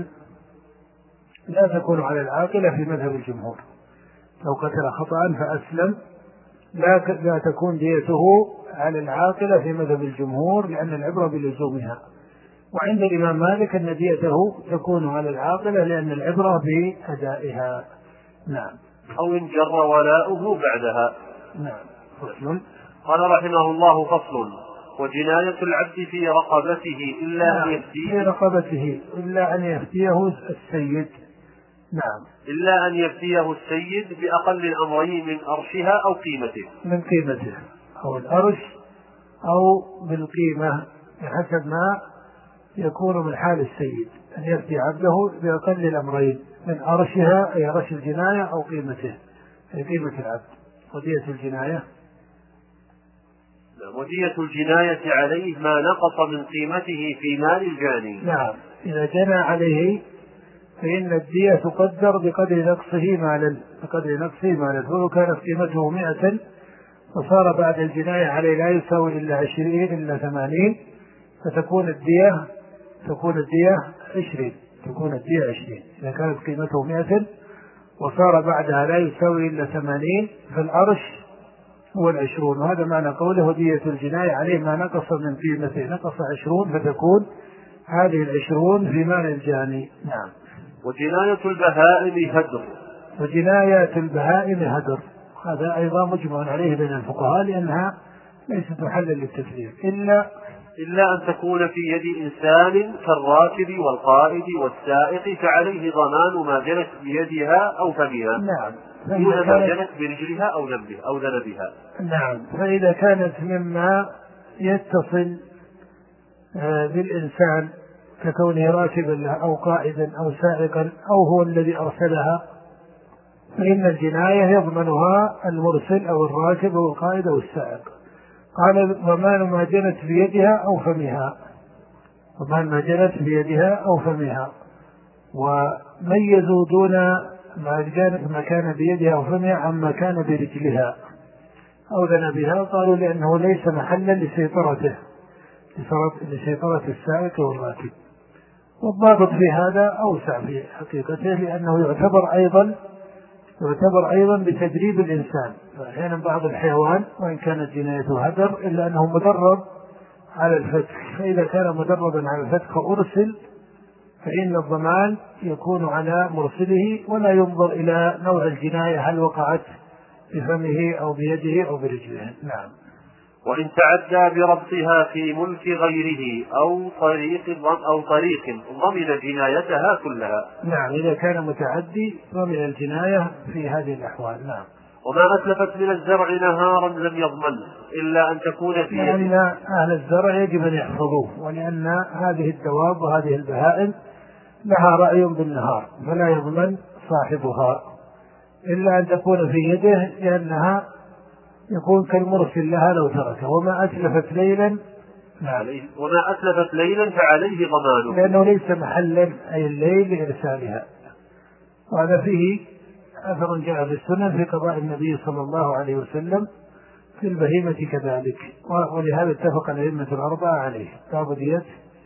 S2: لا تكون على العاقلة في مذهب الجمهور. لو قتل خطأ فأسلم لا لا تكون ديته على العاقلة في مذهب الجمهور، لأن العبرة بلزومها. وعند الإمام مالك أن ديته تكون على العاقلة لأن العبرة بأدائها. نعم.
S1: أو إن جر ولاؤه بعدها.
S2: نعم. فصل.
S1: قال رحمه الله: فصل: وجناية العبد في رقبته إلا أن يفتيه
S2: في رقبته إلا أن يفتيه السيد. نعم.
S1: إلا أن يفتيه السيد بأقل الأمرين من أرشها أو قيمته.
S2: من قيمته أو الأرش أو بالقيمة بحسب ما يكون من حال السيد، أن يفتي عبده بأقل الأمرين من أرشها أي أرش الجناية أو قيمته أي قيمة العبد. ودية الجناية
S1: ودية الجناية عليه ما نقص من قيمته في مال الجاني.
S2: نعم. إذا جنى عليه فإن الدية تقدر بقدر نقصه مالا بقدر نقصه مالا فلو كانت قيمته مئة وصار بعد الجناية عليه لا يساوي إلا عشرين إلا ثمانين فتكون الدية تكون الدية عشرين تكون الدية عشرين. إذا كانت قيمته مئة وصار بعدها لا يساوي إلا ثمانين فالأرش هو العشرون. وهذا معنى قوله: ودية الجناية عليه ما نقص من قيمته، نقص عشرون فتكون هذه العشرون في مال الجاني. نعم.
S1: وجناية البهائم هدر.
S2: وجناية البهائم هدر، هذا أيضا مجمع عليه بين الفقهاء لأنها ليست محلا للتفريق إلا
S1: إلا أن تكون في يد إنسان كالراكب والقائد والسائق فعليه ضمان ما جنت بيدها أو فمها.
S2: نعم.
S1: دون ما جنت برجلها أو ذنبها أو ذنبها.
S2: نعم. فإذا كانت مما يتصل بالإنسان ككونه راكبا أو قائدا أو سائقا أو هو الذي أرسلها فإن الجناية يضمنها المرسل أو الراكب أو القائد أو السائق. قال: ضمان ما جنت بيدها أو فمها. ضمان ما جنت بيدها أو فمها. وميزوا دون ما كان بيدها أو فمها عما كان برجلها أو ذنبها، قالوا لأنه ليس محلا لسيطرته لسيطرة السائق والراكب. والضابط في هذا أوسع في حقيقته لأنه يعتبر أيضا يعتبر أيضا بتدريب الإنسان. أحيانا بعض الحيوان وإن كانت جنايته هدر إلا أنه مدرب على الفتك، فإذا كان مدربا على الفتك وأرسل فإن الضمان يكون على مرسله ولا ينظر إلى نوع الجناية هل وقعت بفمه أو بيده أو برجله. نعم.
S1: وإن تعدى بربطها في ملك غيره أو طريق أو طريق ضمن جنايتها كلها.
S2: نعم. إذا كان متعدي ضمن الجناية في هذه الأحوال. نعم.
S1: وما أتلفت من الزرع نهارا لم يضمن إلا أن تكون في
S2: لأن أهل الزرع يجب أن يحفظوه، ولأن هذه الدواب وهذه البهائم لها رأي بالنهار فلا يضمن صاحبها إلا أن تكون في يده لأنها يكون كالمرسل لها لو تركه. وما أتلفت ليلا
S1: وما أتلفت ليلا فعليه ضمانه
S2: لأنه ليس محلا أي الليل لإرسالها. وهذا فيه أثر جاء في السنن في قضاء النبي صلى الله عليه وسلم في البهيمة كذلك، ولهذا اتفق الأئمة الأربعة عليه. باب دية.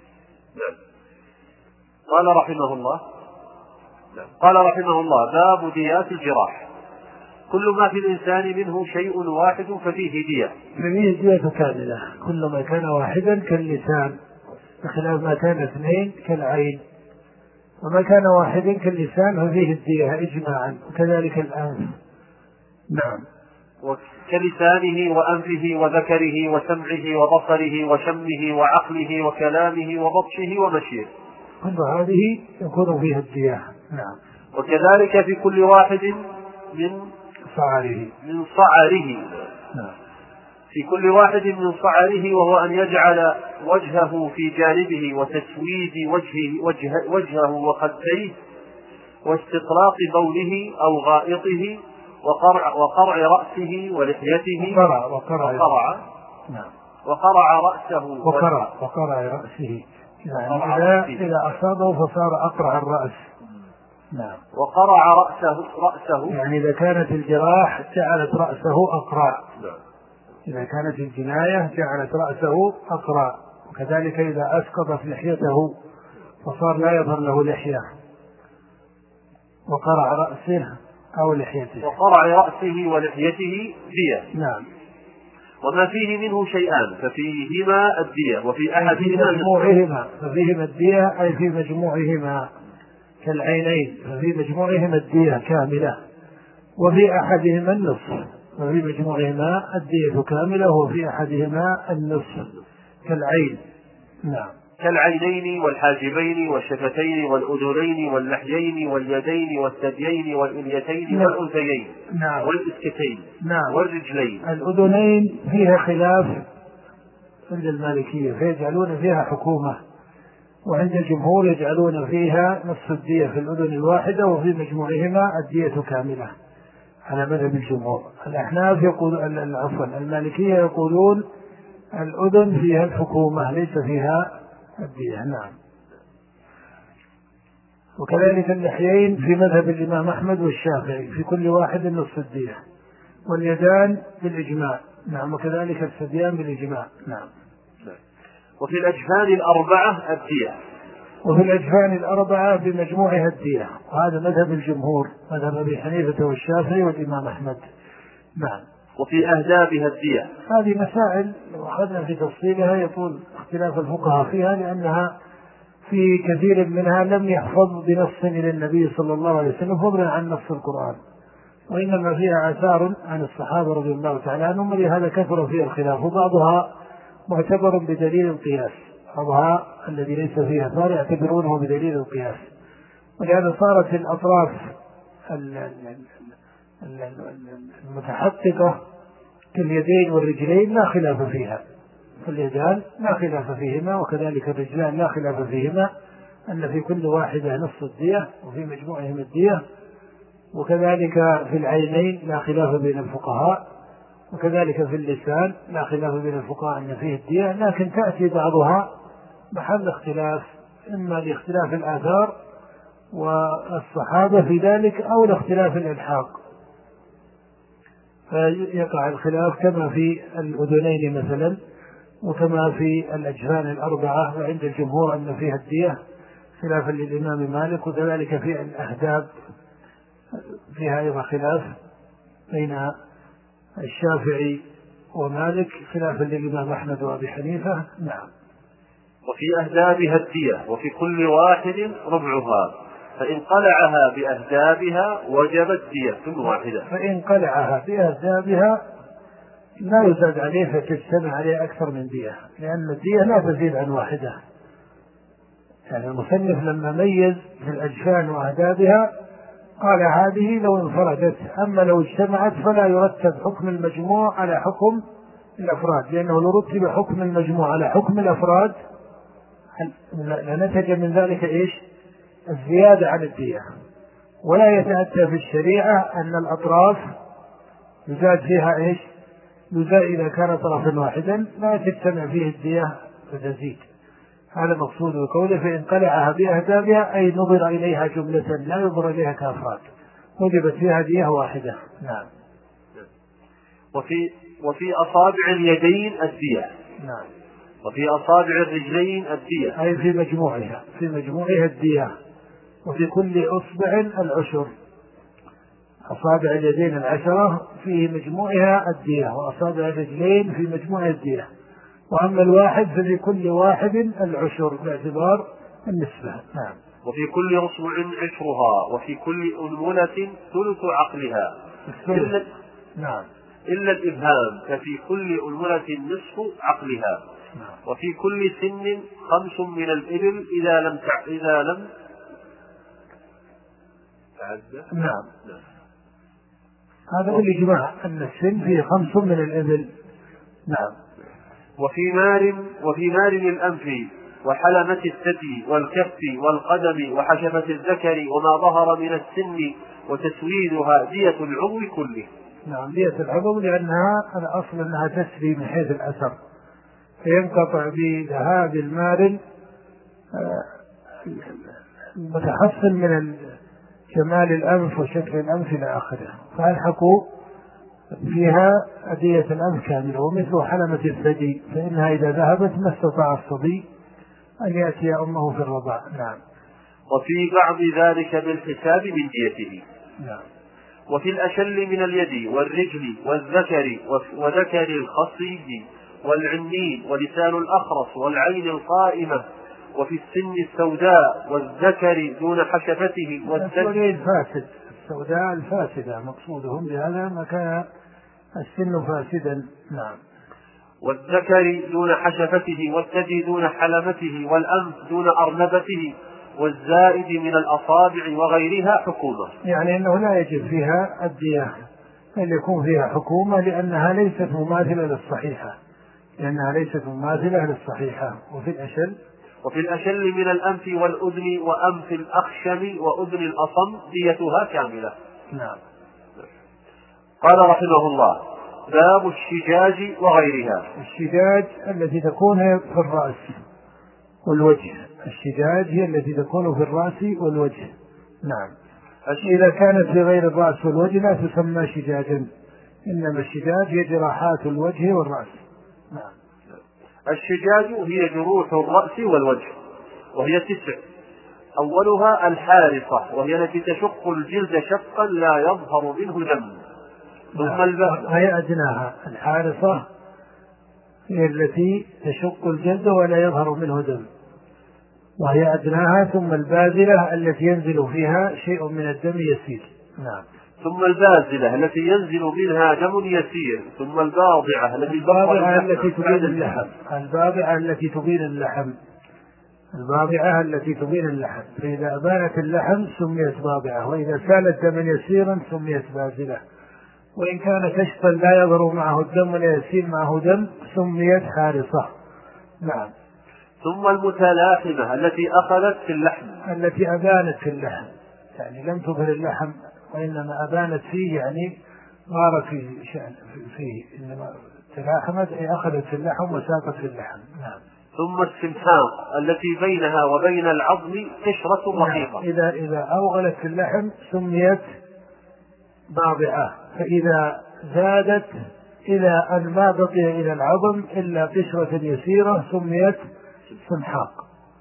S1: قال رحمه الله قال رحمه الله باب ديات الجراح. كل ما في الإنسان منه شيء واحد ففيه دية.
S2: ففيه دية كاملة. كل ما كان واحدا كاللسان بخلاف ما كان اثنين كالعين، وما كان واحدا كاللسان ففيه الدية إجماعا، وكذلك الأنف. نعم.
S1: وكلسانه وأنفه وذكره وسمعه وبصره وشمه وعقله وكلامه وبطشه ومشيه،
S2: كل هذه يكون فيها الدية. نعم.
S1: وكذلك في كل واحد من
S2: صعره
S1: من صعره
S2: نعم.
S1: في كل واحد من صعره وهو أن يجعل وجهه في جانبه وتسويد وجهه, وجه وجهه وخديه واستطراق بوله أو غائطه وقرع, وقرع رأسه ولحيته
S2: وقرع وقرع
S1: وقرع,
S2: نعم.
S1: وقرع رأسه
S2: وقرع وقرع رأسه يعني إذا, إذا أصابه فصار أقرع الرأس. نعم.
S1: وقرع رأسه رأسه
S2: يعني إذا كانت الجراح جعلت رأسه أقرع.
S1: نعم.
S2: إذا كانت الجناية جعلت رأسه أقرع. وكذلك إذا أسقطت لحيته فصار لا يظهر له لحية. وقرع رأسه أو لحيته
S1: وقرع رأسه ولحيته دية.
S2: نعم.
S1: وما فيه منه شيئان ففيهما الدية وفي أحدهما
S2: مجموعهما ففيهما الدية أي في مجموعهما كالعينين ففي مجموعهما الدية كاملة وفي أحدهما النصف وفي مجموعهما الدية كاملة وفي أحدهما النصف كالعين. نعم.
S1: كالعينين والحاجبين والشفتين والأذنين واللحيين واليدين والثديين والإليتين
S2: نعم.
S1: والأنثيين
S2: نعم.
S1: والإسكتين
S2: نعم.
S1: والرجلين.
S2: الأذنين فيها خلاف عند المالكية فيجعلون فيها حكومة، وعند الجمهور يجعلون فيها نصف الدية في الأذن الواحدة وفي مجموعهما الدية كاملة على مذهب الجمهور. الأحناف يقول عفوا المالكية يقولون الأذن فيها الحكومة ليس فيها الدية. نعم. وكذلك اللحيين في مذهب الإمام أحمد والشافعي في كل واحد نصف الدية، واليدان بالإجماع. نعم. وكذلك الثديان بالإجماع. نعم.
S1: وفي الأجفان الأربعة الدية.
S2: وفي الأجفان الأربعة بمجموعها الدية، وهذا مذهب الجمهور مذهب أبي حنيفة والشافعي والإمام أحمد. نعم.
S1: وفي أهدابها الدية.
S2: هذه مسائل لو أخذنا في تفصيلها يطول اختلاف الفقهاء فيها، لأنها في كثير منها لم يحفظ بنص إلى النبي صلى الله عليه وسلم فضلا عن نص القرآن، وإنما فيها آثار عن الصحابة رضي الله تعالى عنهم، ولهذا كثر فيها الخلاف، وبعضها معتبر بدليل القياس، بعضها الذي ليس فيه آثار يعتبرونه بدليل القياس، ولهذا صارت الأطراف المتحققة كاليدين والرجلين لا خلاف فيها، فاليدان لا خلاف فيهما وكذلك الرجلان لا خلاف فيهما، أن في كل واحدة نصف الدية وفي مجموعهم الدية، وكذلك في العينين لا خلاف بين الفقهاء، وكذلك في اللسان لا خلاف بين الفقهاء أن فيه الدية، لكن تأتي بعضها محل اختلاف، إما لاختلاف الآثار والصحابة في ذلك أو لاختلاف الإلحاق، فيقع الخلاف كما في الأذنين مثلا وكما في الأجفان الأربعة، وعند الجمهور أن فيها الدية خلافا للإمام مالك، وكذلك في الأهداب فيها أيضا خلاف بين الشافعي ومالك خلافا للإمام أحمد وأبي حنيفة. نعم.
S1: وفي أهدابها الدية وفي كل واحد ربعها، فإن قلعها بأهدابها وجبت دية كل واحدة.
S2: فإن قلعها بأهدابها لا يزاد عليه فتجتمع عليه أكثر من دية، لأن الدية لا تزيد عن واحدة. يعني المصنف لما ميز في الأجفان وأهدابها قال هذه لو انفردت، أما لو اجتمعت فلا يرتب حكم المجموع على حكم الأفراد، لأنه لو رتب حكم المجموع على حكم الأفراد لنتج من ذلك إيش؟ الزيادة عن الدية. ولا يتأتى في الشريعة أن الأطراف يزاد فيها إيش؟ يزاد إذا كان طرفا واحدا لا تجتمع فيه الدية فتزيد. هذا مقصود بقوله فإن قلعها بأهدابها أي نظر إليها جملة لا ينظر إليها كأفراد، وجبت فيها دية واحدة. نعم.
S1: وفي وفي أصابع اليدين الدية.
S2: نعم.
S1: وفي أصابع الرجلين الدية
S2: أي في مجموعها في مجموعها الدية، وفي كل أصبع العشر. أصابع اليدين العشرة في مجموعها الدية، وأصابع الرجلين في مجموعها الدية، وأما الواحد ففي كل واحد العشر باعتبار النسبة. نعم.
S1: وفي كل أصبع عشرها، وفي كل أنملة ثلث عقلها إلا,
S2: نعم.
S1: إلا الإبهام، ففي كل أنملة نصف عقلها.
S2: نعم.
S1: وفي كل سن خمس من الإبل إذا لم تع... إذا لم تعد.
S2: نعم. نعم. هذا بالإجماع أن السن فيه خمس من الإبل. نعم.
S1: وفي مار وفي مار الأنف وحلمة الثدي والكف والقدم وحشفة الذكر وما ظهر من السن وتسويدها دية العضو كله.
S2: نعم. دية العضو لأنها الأصل أنها تسري من حيث الأثر، فينقطع بذهاب المار المتحصل من جمال الأنف وشكل الأنف إلى آخره، فألحقوا فيها دية الأنف كاملة. ومثل حلمة الثدي فإنها إذا ذهبت ما استطاع الصبي أن يأتي أمه في الرضاع. نعم.
S1: وفي بعض ذلك بالحساب من ديته.
S2: نعم.
S1: وفي الأشل من اليد والرجل والذكر وذكر الخصي والعنين ولسان الأخرس والعين القائمة، وفي السن السوداء والذكر دون حشفته
S2: والثدي الفاسد، السوداء الفاسدة مقصودهم بهذا ما كان السن فاسدا. نعم.
S1: والذكر دون حشفته والثدي دون حلمته والأنف دون أرنبته والزائد من الأصابع وغيرها حكومة.
S2: يعني أنه لا يجب فيها الدية أن يكون فيها حكومة لأنها ليست مماثلة للصحيحة لأنها ليست مماثلة للصحيحة. وفي الأشل
S1: وفي الأشل من الأنف والأذن وأنف الأخشم وأذن الأصم ديتها كاملة.
S2: نعم.
S1: قال رحمه الله: باب الشجاج وغيرها.
S2: الشجاج التي تكون في الرأس والوجه، الشجاج هي التي تكون في الرأس والوجه. نعم. إذا كانت في غير الرأس والوجه لا تسمى شجاجا، إنما الشجاج هي جراحات الوجه والرأس. نعم.
S1: الشجاج هي جروح الرأس والوجه، وهي تسع. أولها الحارصة، وهي التي تشق الجلد شقا لا يظهر منه دم. ثم البازلة،
S2: هي أدناها. الحارصة هي التي تشق الجلد ولا يظهر منه دم، وهي أدناها. ثم البازلة التي ينزل فيها شيء من الدم يسير. نعم.
S1: ثم البازلة التي ينزل منها دم يسير. ثم الباضعة التي
S2: الباضعة التي تبين اللحم الباضعة التي تبين اللحم الباضعة التي تبين اللحم فإذا أبانت اللحم سميت باضعة، وإذا سالت دما يسيرا سميت بازلة. وإن كان كشفا لا يظهر معه الدم ولا يسير معه دم سميت حارصة. نعم.
S1: ثم المتلاحمة التي أخذت في اللحم
S2: التي أبانت في اللحم، يعني لم تظهر اللحم وإنما أبانت فيه، يعني غار فيه شأن فيه، إنما تلاحمت أي أخذت في اللحم وساقت في اللحم. نعم.
S1: ثم السمحاق التي بينها وبين العظم قشرة رقيقة.
S2: نعم. إذا إذا أوغلت في اللحم سميت باضعة، فإذا زادت إلى أن ما بقي إلى العظم إلا قشرة يسيرة سميت سمحاق.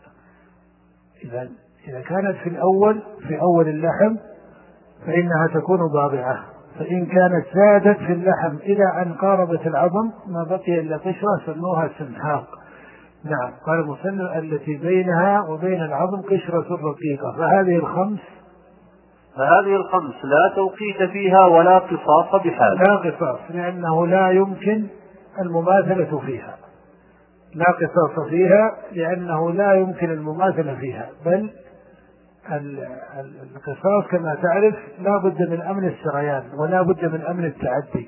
S2: إذا إذا كانت في الأول في أول اللحم فإنها تكون باضعة، فإن كانت زادت في اللحم إلى أن قاربت العظم ما بقي إلا قشرة سموها سمحاق. نعم. قال المصنف التي بينها وبين العظم قشرة رقيقة. فهذه الخمس
S1: فهذه الخمس لا توقيت فيها ولا قصاص بحال.
S2: لا قصاص، لأنه لا يمكن المماثلة فيها. لا قصاص فيها لأنه لا يمكن المماثلة فيها، بل القصاص كما تعرف لا بد من أمن السريان ولا بد من أمن التعدي.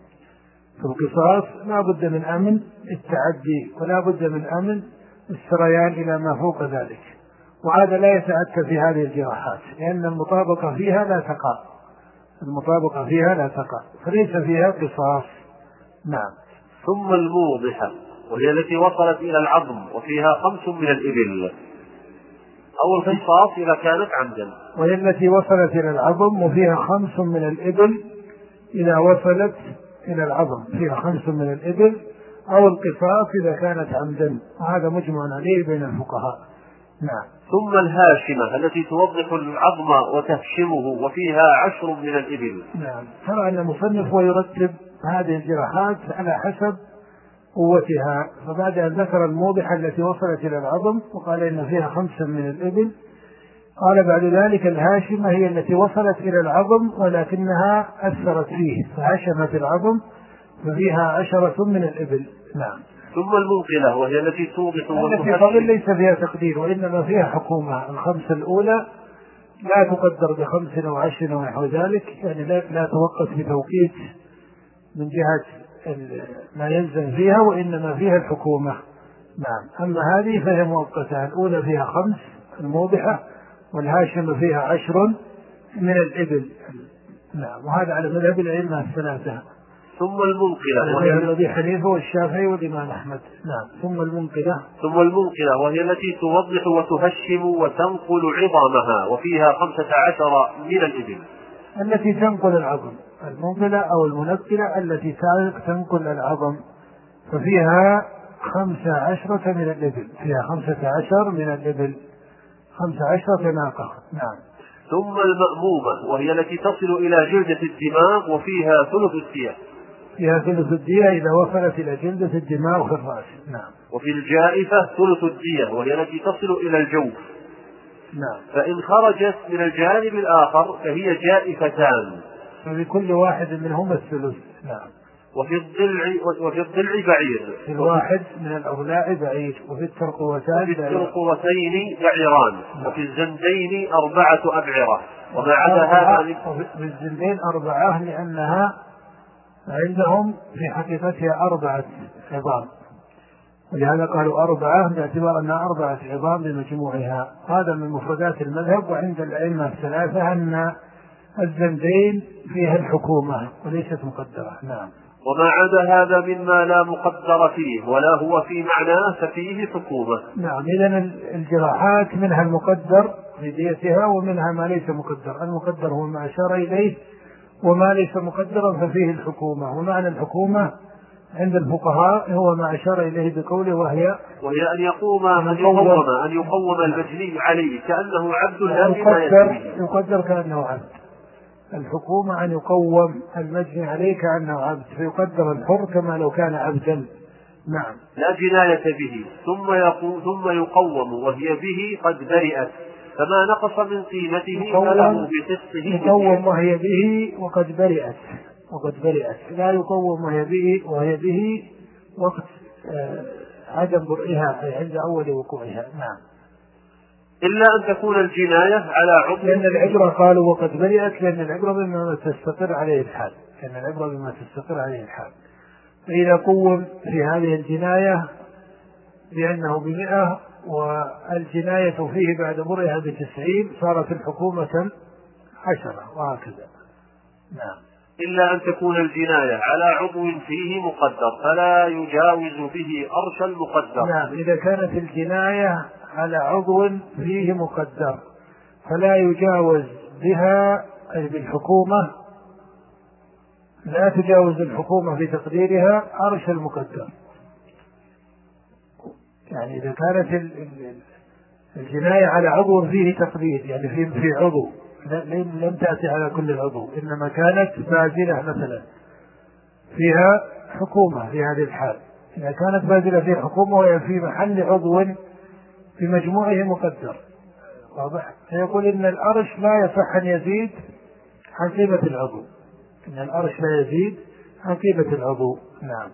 S2: في القصاص لا بد من أمن التعدي ولا بد من أمن السريان إلى ما فوق ذلك، وهذا لا يتأتى في هذه الجراحات لأن المطابقة فيها لا تقع المطابقة فيها لا تقع فليس فيها قصاص. نعم.
S1: ثم الموضحة وهي التي وصلت إلى العظم وفيها خمس من الإبل، أو القصاص إذا كانت عمدا.
S2: وهي التي وصلت إلى العظم وفيها خمس من الإبل إذا وصلت إلى العظم فيها خمس من الإبل، أو القصاص إذا كانت عمدا، وهذا مجمع عليه بين الفقهاء. نعم.
S1: ثم الهاشمة التي توضح العظم وتهشمه وفيها عشر من الإبل.
S2: نعم. ترى أن المصنف ويرتب هذه الجراحات على حسب قوتها، فبعد أن ذكر الموضحة التي وصلت إلى العظم وقال إن فيها خمسة من الإبل، قال بعد ذلك الهاشمة هي التي وصلت إلى العظم ولكنها أثرت فيه فهشمت العظم ففيها عشرة من الإبل. نعم.
S1: ثم المنقلة وهي التي توضح
S2: التي فضل ليس فيها تقدير وإنما فيها حكومة. الخمسة الأولى لا تقدر بخمس أو عشر ونحو ذلك، يعني لا, لا توقف بتوقيت من جهة ما يلزم فيها وإنما فيها الحكومة. نعم. أما هذه فهي مؤقتة، الأولى فيها خمس الموضحة والهاشم فيها عشر من الإبل. نعم. وهذا على مذهب الأئمة الثلاثة.
S1: ثم المنقلة وهي
S2: أبي حنيفة والشافعي والإمام أحمد. نعم. ثم المنقلة
S1: ثم المنقلة وهي التي توضح وتهشم وتنقل عظامها وفيها خمسة عشر من الإبل.
S2: التي تنقل العظم. المنقلة أو المنقلة التي تنقل العظم ففيها خمسة عشرة من الإبل، فيها خمسة عشر من الإبل، خمسة عشرة ناقة. نعم.
S1: ثم المأمومة وهي التي تصل إلى جلدة الدماغ وفيها ثلث الدية.
S2: فيها ثلث الدية إذا وصلت إلى جلدة الدماغ في الرأس. نعم.
S1: وفي الجائفة ثلث الدية وهي التي تصل إلى الجوف.
S2: نعم.
S1: فإن خرجت من الجانب الآخر فهي جائفتان،
S2: فبكل واحد منهما الثلث. نعم.
S1: وفي الضلع وفي الضلع بعير،
S2: في الواحد من الأضلاع بعير، وفي الترقوتين
S1: وفي الترقوتين بعيران، وفي الزندين أربعة أبعرة. وما عدا هذا
S2: في الزندين أربعة لأنها عندهم في حقيقتها أربعة عظام، ولهذا قالوا أربعة باعتبار أنها أربعة عظام بمجموعها. هذا من مفردات المذهب. وعند الأئمة الثلاثة أن الزندين فيها الحكومة وليست مقدرة. نعم.
S1: وما عدا هذا مما لا مقدر فيه ولا هو في معناه ففيه حكومة.
S2: نعم. إذن الجراحات منها المقدر في ديتها ومنها ما ليس مقدر. المقدر هو ما أشار إليه، وما ليس مقدرا ففيه الحكومة. ومعنى الحكومة عند الفقهاء هو ما أشار إليه بقوله وهي
S1: وهي أن يقوم أن يقوم أن يقوم المجني عليه كأنه عبد لا
S2: يقدر, يقدر كأنه عبد. الحكومة أن يقوم المجني عليه كأنه عبد، فيقدر الحر كما لو كان عبدا. نعم.
S1: لا جناية به. ثم يقوم ثم يقوم وهي به قد برئت، فما نقص من قيمته فله بقسطه.
S2: يقوم وهي به وقد برئت وقد برئت لا يقوم وهي به وهي به وقت آه عدم برئها أي عند أول وقوعها. نعم.
S1: إلا أن تكون الجناية على عضو،
S2: لأن العبرة قالوا وقد برئت لأن العبرة بما تستقر عليه الحال، لأن العبرة بما تستقر عليه الحال. فإذا قوم في هذه الجناية لأنه بمئة والجناية فيه بعد برئها بتسعين صارت الحكومة عشرة وهكذا. نعم.
S1: إلا أن تكون الجناية على عضو فيه مقدر فلا يجاوز به أرش المقدر.
S2: نعم. إذا كانت الجناية على عضو فيه مقدر فلا يجاوز بها أي بالحكومة، لا تجاوز الحكومة في تقديرها أرش المقدر. يعني إذا كانت الجناية على عضو فيه تقدير يعني في عضو لم تأتي على كل العضو، إنما كانت بازلة مثلا فيها حكومة في هذه الحال. إذا كانت بازلة فيها حكومة وهي في محل عضو في مجموعه مقدر واضح، فيقول إن الأرش لا يصح أن يزيد عن قيمة العضو، إن الأرش لا يزيد عن قيمة العضو. نعم.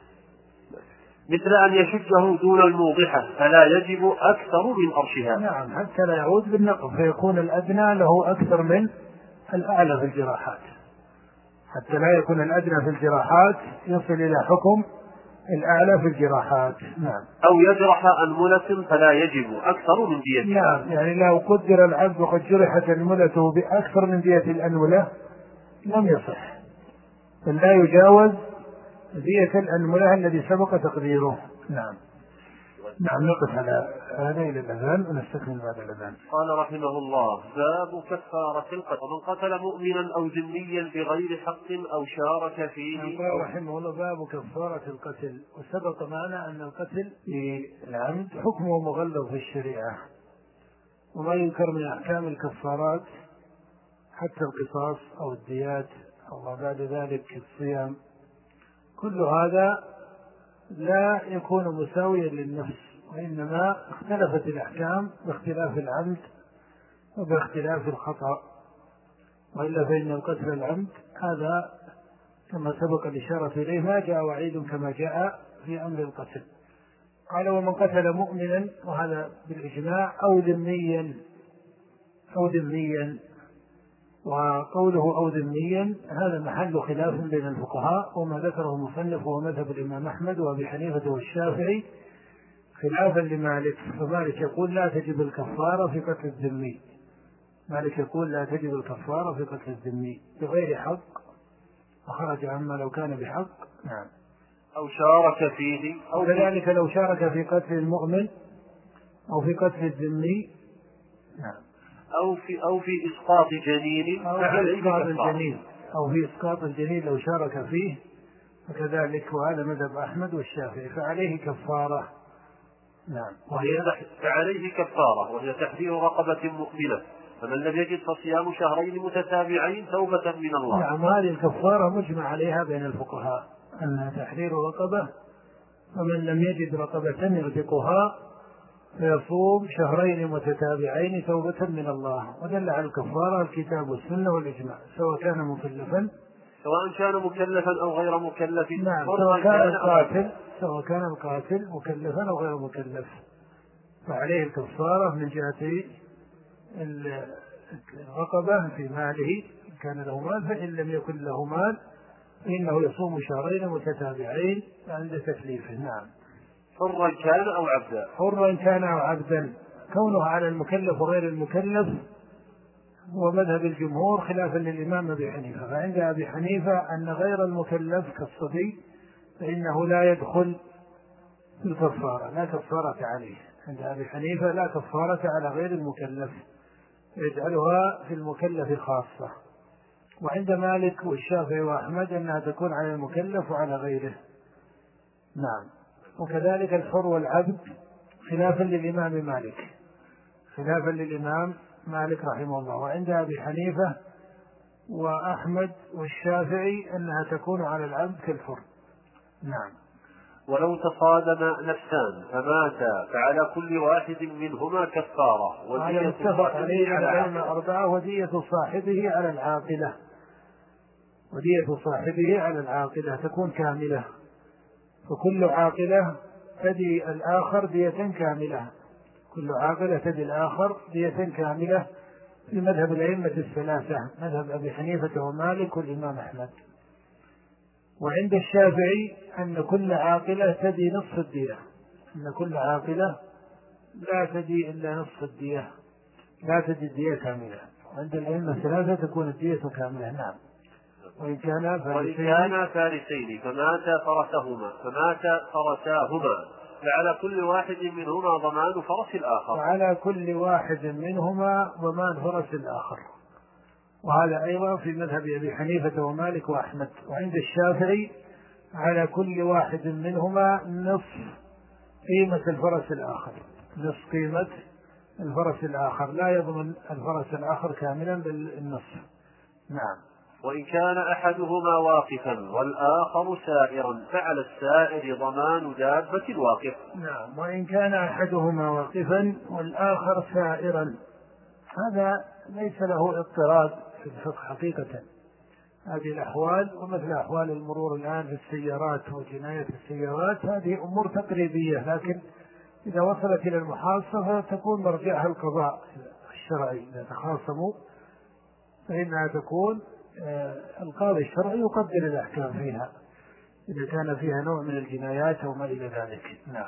S1: مثل أن يشجه دون الموضحة فلا يجب أكثر من أرشها.
S2: نعم. حتى لا يعود بالنقض فيكون الأدنى له أكثر من الأعلى في الجراحات، حتى لا يكون الأدنى في الجراحات يصل إلى حكم الأعلى في الجراحات. نعم.
S1: أو يجرح أنملة فلا يجب أكثر من ديته.
S2: نعم. يعني لو قدر العبد وقد جرحت أنملته بأكثر من دية الأنملة لم يصح، بل لا يجاوز دية الأنملة الذي سبق تقديره. نعم. نعم. نقف على هذا إلى الأذان ونستكمل بعد الأذان.
S1: قال رحمه الله: باب كفارة القتل. ومن قتل مؤمنا أو ذميا بغير حق أو شارك فيه.
S2: قال رحمه الله: باب كفارة القتل. وسبق معنا أن القتل بالعمد حكمه مغلظ في الشريعة، وما ينكر من أحكام الكفارات حتى القصاص أو الديات أو ما بعد ذلك الصيام، كل هذا لا يكون مساويا للنفس، وإنما اختلفت الأحكام باختلاف العمد وباختلاف الخطأ، وإلا فإن القتل العمد هذا كما سبق الإشارة إليه ما جاء وعيد كما جاء في أمر القتل. قال: ومن قتل مؤمنا، وهذا بالإجماع، أو ذميا أو ذميا وقوله أو ذميا هذا محل خلاف بين الفقهاء، وما ذكره المصنف هو مذهب الإمام أحمد وأبي حنيفة والشافعي خلافا لمالك. فمالك يقول لا تجب الكفارة في قتل الذمي، مالك يقول لا تجب الكفارة في قتل الذمي بغير حق، وخرج عما لو كان بحق. نعم.
S1: أو شارك فيه،
S2: أو كذلك لو شارك في قتل المؤمن أو في قتل الذمي. نعم.
S1: أو في أو في إسقاط جنين
S2: أو في إسقاط الجنين أو في إسقاط الجنين لو شارك فيه، فكذلك وهذا مذهب أحمد والشافعي فعليه كفارة. نعم.
S1: وهي فعليه كفارة وهي تحرير رقبة مؤمنة فمن لم يجد فصيام شهرين متتابعين توبة من الله.
S2: نعم، هذه الكفارة مجمع عليها بين الفقهاء أنها تحرير رقبة، فمن لم يجد رقبة يرزقها فيصوم شهرين متتابعين توبة من الله. ودل على الكفارة الكتاب والسنة والإجماع، سواء كان مكلفا
S1: سواء كان مكلفا أو غير مكلف.
S2: نعم، سواء كان القاتل سواء كان القاتل مكلفا أو غير مكلف فعليه الكفارة من جهة الرقبة في ماله إن كان له مال، فإن لم يكن له مال فإنه يصوم شهرين متتابعين عند تكليفه. نعم.
S1: حرا كان أو عبدا
S2: حرا كان أو عبدا. كونه على المكلف وغير المكلف هو مذهب الجمهور خلافا للإمام أبي حنيفة. فعند أبي حنيفة أن غير المكلف كالصبي فإنه لا يدخل في الكفارة، لا كفارة عليه. عند أبي حنيفة لا كفارة على غير المكلف، يجعلها في المكلف خاصة. وعند مالك والشافعي وأحمد أنها تكون على المكلف وعلى غيره. نعم. وكذلك الحر والعبد خلافا للإمام مالك خلافا للإمام مالك رحمه الله. وعند أبي حنيفة وأحمد والشافعي أنها تكون على العبد كالحر. نعم.
S1: ولو تصادم نفسان فماتا فعلى كل واحد منهما كفارة
S2: ودية متفق عليه على أربعة. ودية صاحبه على العاقلة ودية صاحبه على العاقلة تكون كاملة، فكل عاقلة تدي الآخر دية كاملة كل عاقلة تدي الآخر دية كاملة في مذهب الأئمة الثلاثة، مذهب أبي حنيفة ومالك والإمام أحمد. وعند الشافعي أن كل عاقلة تدي نصف الدية أن كل عاقلة لا تدي إلا نصف الدية، لا تدي الدية كاملة. وعند الأئمة الثلاثة تكون الدية كاملة. نعم. وإن كان
S1: فارسين, فارسين فمات فرسهما فمات فرساهما فعلى كل واحد منهما ضمان فرس الآخر
S2: وعلى كل واحد منهما ضمان فرس الآخر. وهذا أيضا في مذهب أبي حنيفة ومالك وأحمد. وعند الشافعي على كل واحد منهما نصف قيمة الفرس الآخر نصف قيمة الفرس الآخر لا يضمن الفرس الآخر كاملا بالنصف. نعم.
S1: وإن كان أحدهما واقفا والآخر سائرا فعلى السائر ضمان دابة الواقف.
S2: نعم. وإن كان أحدهما واقفا والآخر سائرا هذا ليس له اضطراد في الفقه حقيقة. هذه الأحوال ومثل أحوال المرور الآن في السيارات وجناية السيارات هذه أمور تقريبية، لكن إذا وصلت إلى المحاصة فتكون مرجعها القضاء الشرعي. إذا تخاصموا فإنها تكون القاضي الشرعي يقدر الأحكام فيها إذا كان فيها نوع من الجنايات أو ما إلى ذلك. نعم.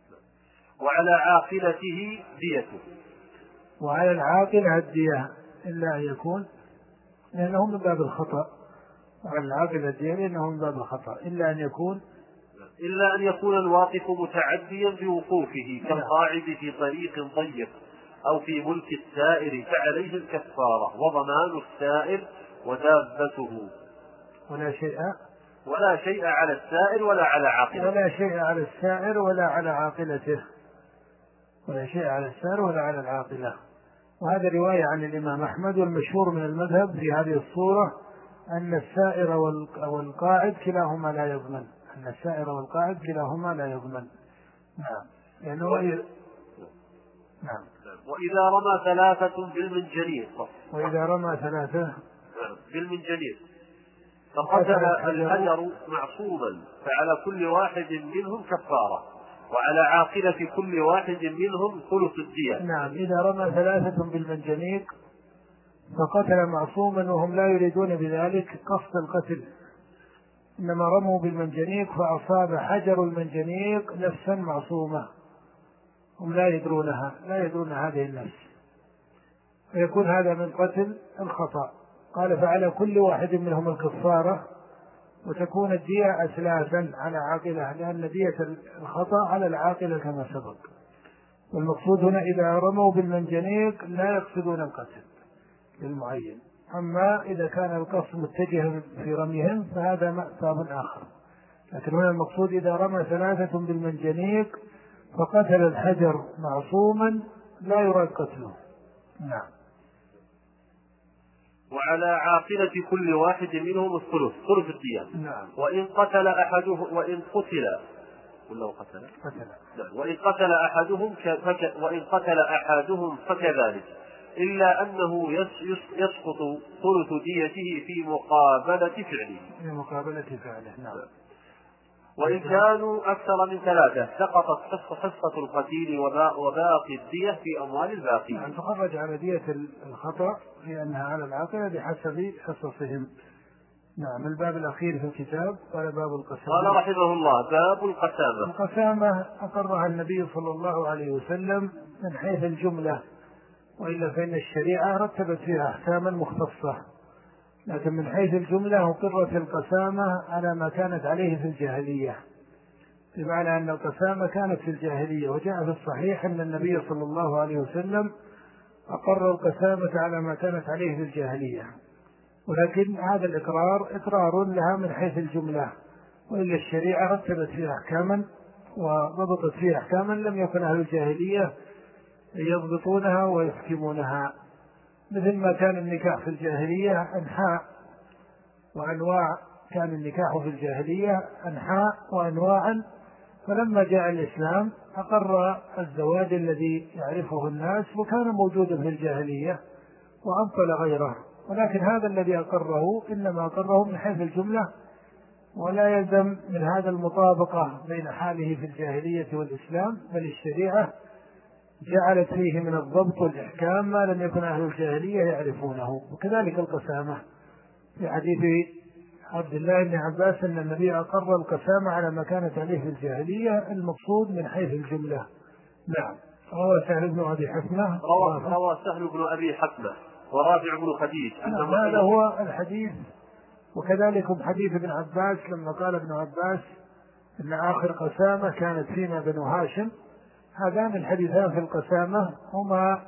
S1: وعلى عاقلته ديته
S2: وعلى العاقلة الدية إلا أن يكون لأنه من باب الخطأ وعلى العاقلة الدية لأنه من باب الخطأ إلا أن يكون
S1: إلا أن يكون الواقف متعديا بوقوفه كالقاعد في طريق ضيق أو في ملك السائر فعليه الكفارة وضمان السائر ودابته.
S2: ولا شيء
S1: ولا شيء على السائر ولا على عاقلته
S2: ولا شيء على السائر ولا على عاقلته ولا شيء على السائر ولا على العاقلة. وهذا رواية عن الإمام أحمد. والمشهور من المذهب في هذه الصورة أن السائر والقاعد كلاهما لا يضمن أن السائر والقاعد كلاهما لا يضمن. نعم. يعني و... نعم.
S1: وإذا رمى ثلاثة بالمنجنيق
S2: وإذا رمى ثلاثة
S1: بالمنجنيق فقتل الحجر معصوما فعلى كل واحد منهم كفارة وعلى عاقلة كل واحد منهم ثلث الدية.
S2: نعم. إذا رمى ثلاثة بالمنجنيق فقتل معصوما وهم لا يريدون بذلك قصد القتل، إنما رموا بالمنجنيق فأصاب حجر المنجنيق نفسا معصومة هم لا يدرونها لا يدرون هذه النفس فيكون هذا من قتل الخطأ. قال فعلى كل واحد منهم الكفارة وتكون الدية أثلاثا على عاقلة لأن دية الخطأ على العاقلة كما سبق. والمقصود هنا إذا رموا بالمنجنيق لا يقصدون القتل للمعين. أما إذا كان القصد متجها في رميهم فهذا مأثاب آخر. لكن هنا المقصود إذا رمى ثلاثة بالمنجنيق فقتل الحجر معصوما لا يراد قتله. نعم.
S1: وعلى عاقلة كل واحد منهم الثلث ثلث الدية.
S2: نعم.
S1: وإن قتل أحدهم وإن قتل ولا قتل
S2: قتل
S1: نعم. وإن قتل أحدهم فك... وإن قتل أحدهم فكذلك، إلا أنه يس... يسقط ثلث ديته في مقابلة فعله
S2: في مقابلة فعله. نعم.
S1: وإن كانوا أكثر من ثلاثة سقطت حصة القتيل وباقي الدية في أموال الباقين.
S2: يعني تخرج على دية الخطأ لأنها على العاقلة بحسب حصصهم. نعم. الباب الأخير في الكتاب قال باب القسامة.
S1: قال رحمه الله باب القسامة.
S2: القسامة أقرها النبي صلى الله عليه وسلم من حيث الجملة، وإلا فإن الشريعة رتبت فيها أحكاما مختصة، لكن من حيث الجملة أقرت القسامة على ما كانت عليه في الجاهلية، بمعنى أن القسامة كانت في الجاهلية، وجاء في الصحيح أن النبي صلى الله عليه وسلم أقر القسامة على ما كانت عليه في الجاهلية، ولكن هذا الإقرار إقرار لها من حيث الجملة، وإلا الشريعة رتبت فيها أحكاما وضبطت فيها أحكاما لم يكن أهل الجاهلية يضبطونها ويحكمونها، مثل ما كان النكاح في الجاهلية أنحاء وأنواع، كان النكاح في الجاهلية أنحاء وأنواعا، فلما جاء الإسلام أقر الزواج الذي يعرفه الناس وكان موجودا في الجاهلية وأبطل غيره، ولكن هذا الذي أقره إنما أقره من حيث الجملة، ولا يلزم من هذا المطابقة بين حاله في الجاهلية والإسلام، بل الشريعة جعلت فيه من الضبط والإحكام ما لم يكن أهل الجاهلية يعرفونه. وكذلك القسامة في حديث عبد الله بن عباس أن النبي أقر القسامة على ما كانت عليه في الجاهلية، المقصود من حيث الجملة. نعم. روى سهل بن أبي حثمة
S1: روى, روى سهل بن أبي حثمة ورافع بن خديج.
S2: نعم. هذا هو الحديث. وكذلك حديث ابن عباس لما قال ابن عباس أن آخر قسامة كانت فينا بنو هاشم. هذان الحديثان في القسامة هما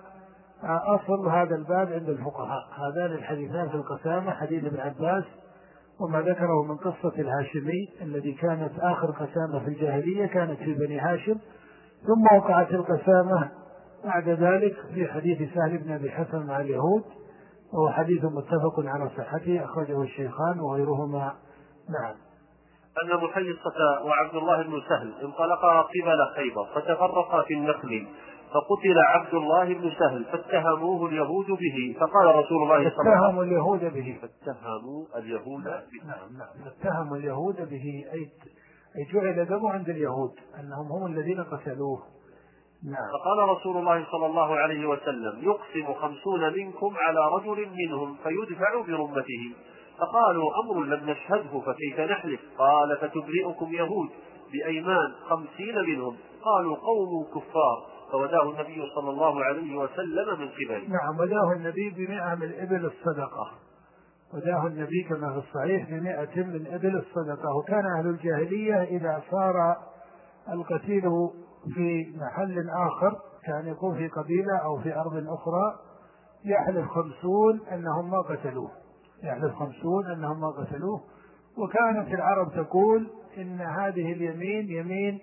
S2: أصل هذا الباب عند الفقهاء. هذان الحديثان في القسامة حديث ابن عباس وما ذكره من قصة الهاشمي الذي كانت آخر قسامة في الجاهلية كانت في بني هاشم، ثم وقعت القسامة بعد ذلك في حديث سهل بن أبي حثمة مع اليهود، وهو حديث متفق على صحته أخرجه الشيخان وغيرهما. نعم.
S1: أن محيصة وعبد الله بن سهل انطلقا قبل خيبر فتفرقا في النخل، فقتل عبد الله بن سهل فاتهموه اليهود به، فقال رسول الله صلى الله عليه وسلم
S2: فاتهموا اليهود به
S1: فاتهموا اليهود به
S2: نعم نعم فاتهموا اليهود به أي أي جعل دمه عند اليهود أنهم هم الذين قتلوه.
S1: نعم. فقال رسول الله صلى الله عليه وسلم يقسم خمسون منكم على رجل منهم فيدفع برمته، فقالوا أمر لم نشهده فكيف نحلف؟ قال فتبرئكم يهود بأيمان خمسين منهم، قالوا قوم كفار، فوداه النبي صلى الله عليه وسلم من قبله.
S2: نعم. وداه النبي بمئة من إبل الصدقة، وداه النبي كما في الصحيح بمئة من إبل الصدقة. وكان أهل الجاهلية إذا صار القتيل في محل آخر كان يكون في قبيلة أو في أرض أخرى يحلف خمسون أنهم ما قتلوه يحلف خمسون أنهم ما قتلوه. وكانت العرب تقول إن هذه اليمين يمين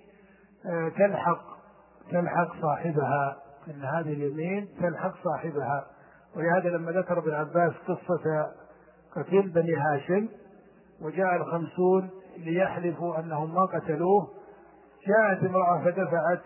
S2: تلحق تلحق صاحبها إن هذه اليمين تلحق صاحبها. ولهذا لما ذكر ابن عباس قصة قتيل بني هاشم وجاء الخمسون ليحلفوا أنهم ما قتلوه، جاءت امرأة فدفعت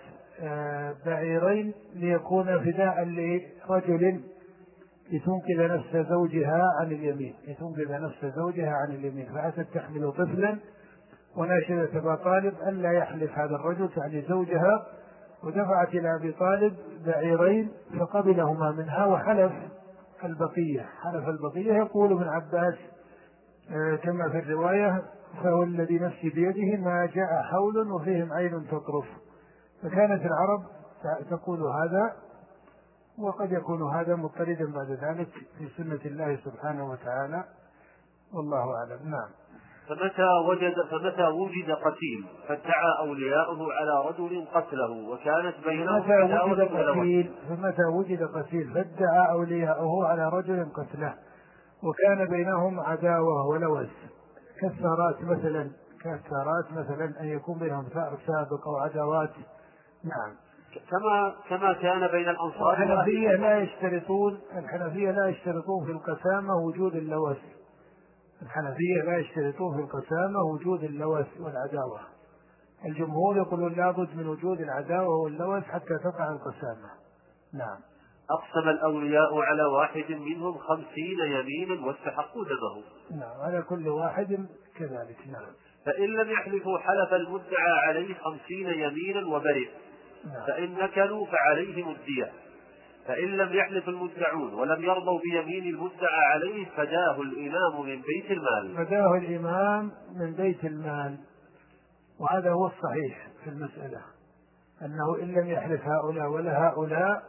S2: بعيرين ليكون فداء لرجل لتنقذ نفس زوجها عن اليمين لتنقذ نفس زوجها عن اليمين فأتت تحمل طفلا وناشدت أبا طالب ألا يحلف هذا الرجل يعني زوجها، ودفعت إلى أبي طالب بعيرين فقبلهما منها وحلف البقية حلف البقية. يقول ابن عباس كما في الرواية فهو الذي نفسي بيده ما جاء حول وفيهم عين تطرف. فكانت العرب تقول هذا، وقد يكون هذا مضطردا بعد ذلك في سنة الله سبحانه وتعالى، والله أعلم. نعم.
S1: فمتى وجد فمتى وجد قتيل فادعى أولياؤه على رجل قتله وكانت بينهم
S2: فمتى وجد قتيل فمتى وجد قتيل فادعى أولياؤه على رجل قتله وكان بينهم عداوة ولوث كالثارات مثلا كالثارات مثلا أن يكون بينهم ثأر سابق أو عداوات. نعم.
S1: كما كما كان بين الأنصار.
S2: الحنفية لا يشترطون الحنفية لا يشترطون في القسامة وجود اللوث. الحنفية لا يشترطون في القسامة وجود اللوث والعداوة. الجمهور يقولون لابد من وجود العداوة واللوث حتى تقع القسامة. نعم.
S1: أقسم الأولياء على واحد منهم خمسين يمينا واستحقوا دمه.
S2: نعم، على كل واحد كذلك. نعم.
S1: فإن لم يحلفوا حلف المدعى عليه خمسين يمينا وبرئ. نعم. فإن نكلوا فعليهم الدية. فإن لم يحلف المدعون ولم يرضوا بيمين المدعى عليه فداه الإمام من بيت المال.
S2: فداه الإمام من بيت المال. وهذا هو الصحيح في المسألة، أنه إن لم يحلف هؤلاء ولا هؤلاء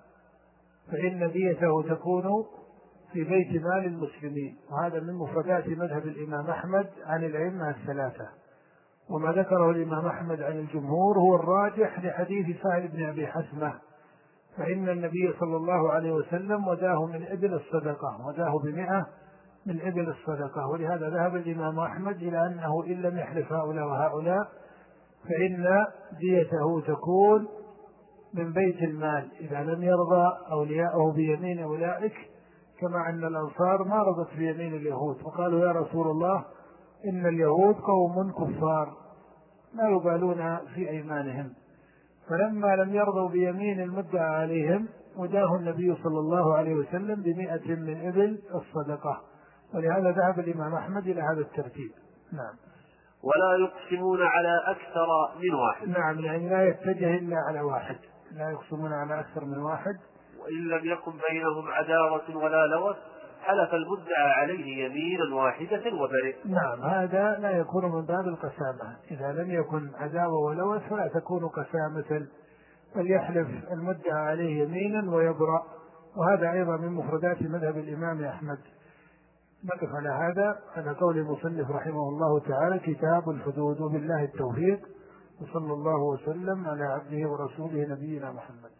S2: فإن ديته تكون في بيت مال المسلمين. وهذا من مفردات مذهب الإمام أحمد عن الأئمة الثلاثة. وما ذكره الإمام أحمد عن الجمهور هو الراجح لحديث سهل بن أبي حثمة، فإن النبي صلى الله عليه وسلم وداه من إبل الصدقة، وداه بمئة من إبل الصدقة. ولهذا ذهب الإمام أحمد إلى أنه إن لم يحلف هؤلاء وهؤلاء فإن ديته تكون من بيت المال إذا لم يرضى أولياءه بيمين أولئك، كما أن الأنصار ما رضت بيمين اليهود وقالوا يا رسول الله إن اليهود قوم كفار لا يبالون في أيمانهم. فلما لم يرضوا بيمين المدعى عليهم وداه النبي صلى الله عليه وسلم بمئة من إبل الصدقة. ولهذا ذهب الإمام أحمد إلى هذا الترتيب. نعم.
S1: ولا يقسمون على أكثر من واحد.
S2: نعم، يعني لا يتجه إلا على واحد، لا يقسمون على أكثر من واحد.
S1: وإن لم يكن بينهم عداوة ولا لوث حلف المدعى عليه يمينا واحدة وبرئ.
S2: نعم، هذا لا يكون من باب القسامة. إذا لم يكن عداوة ولوث فلا تكون قسامة، بل يحلف المدعى عليه يمينا ويبرأ. وهذا أيضا من مفردات مذهب الإمام أحمد. نقف على هذا على قول المصنف رحمه الله تعالى كتاب الحدود. وبالله التوفيق، وصلى الله وسلم على عبده ورسوله نبينا محمد.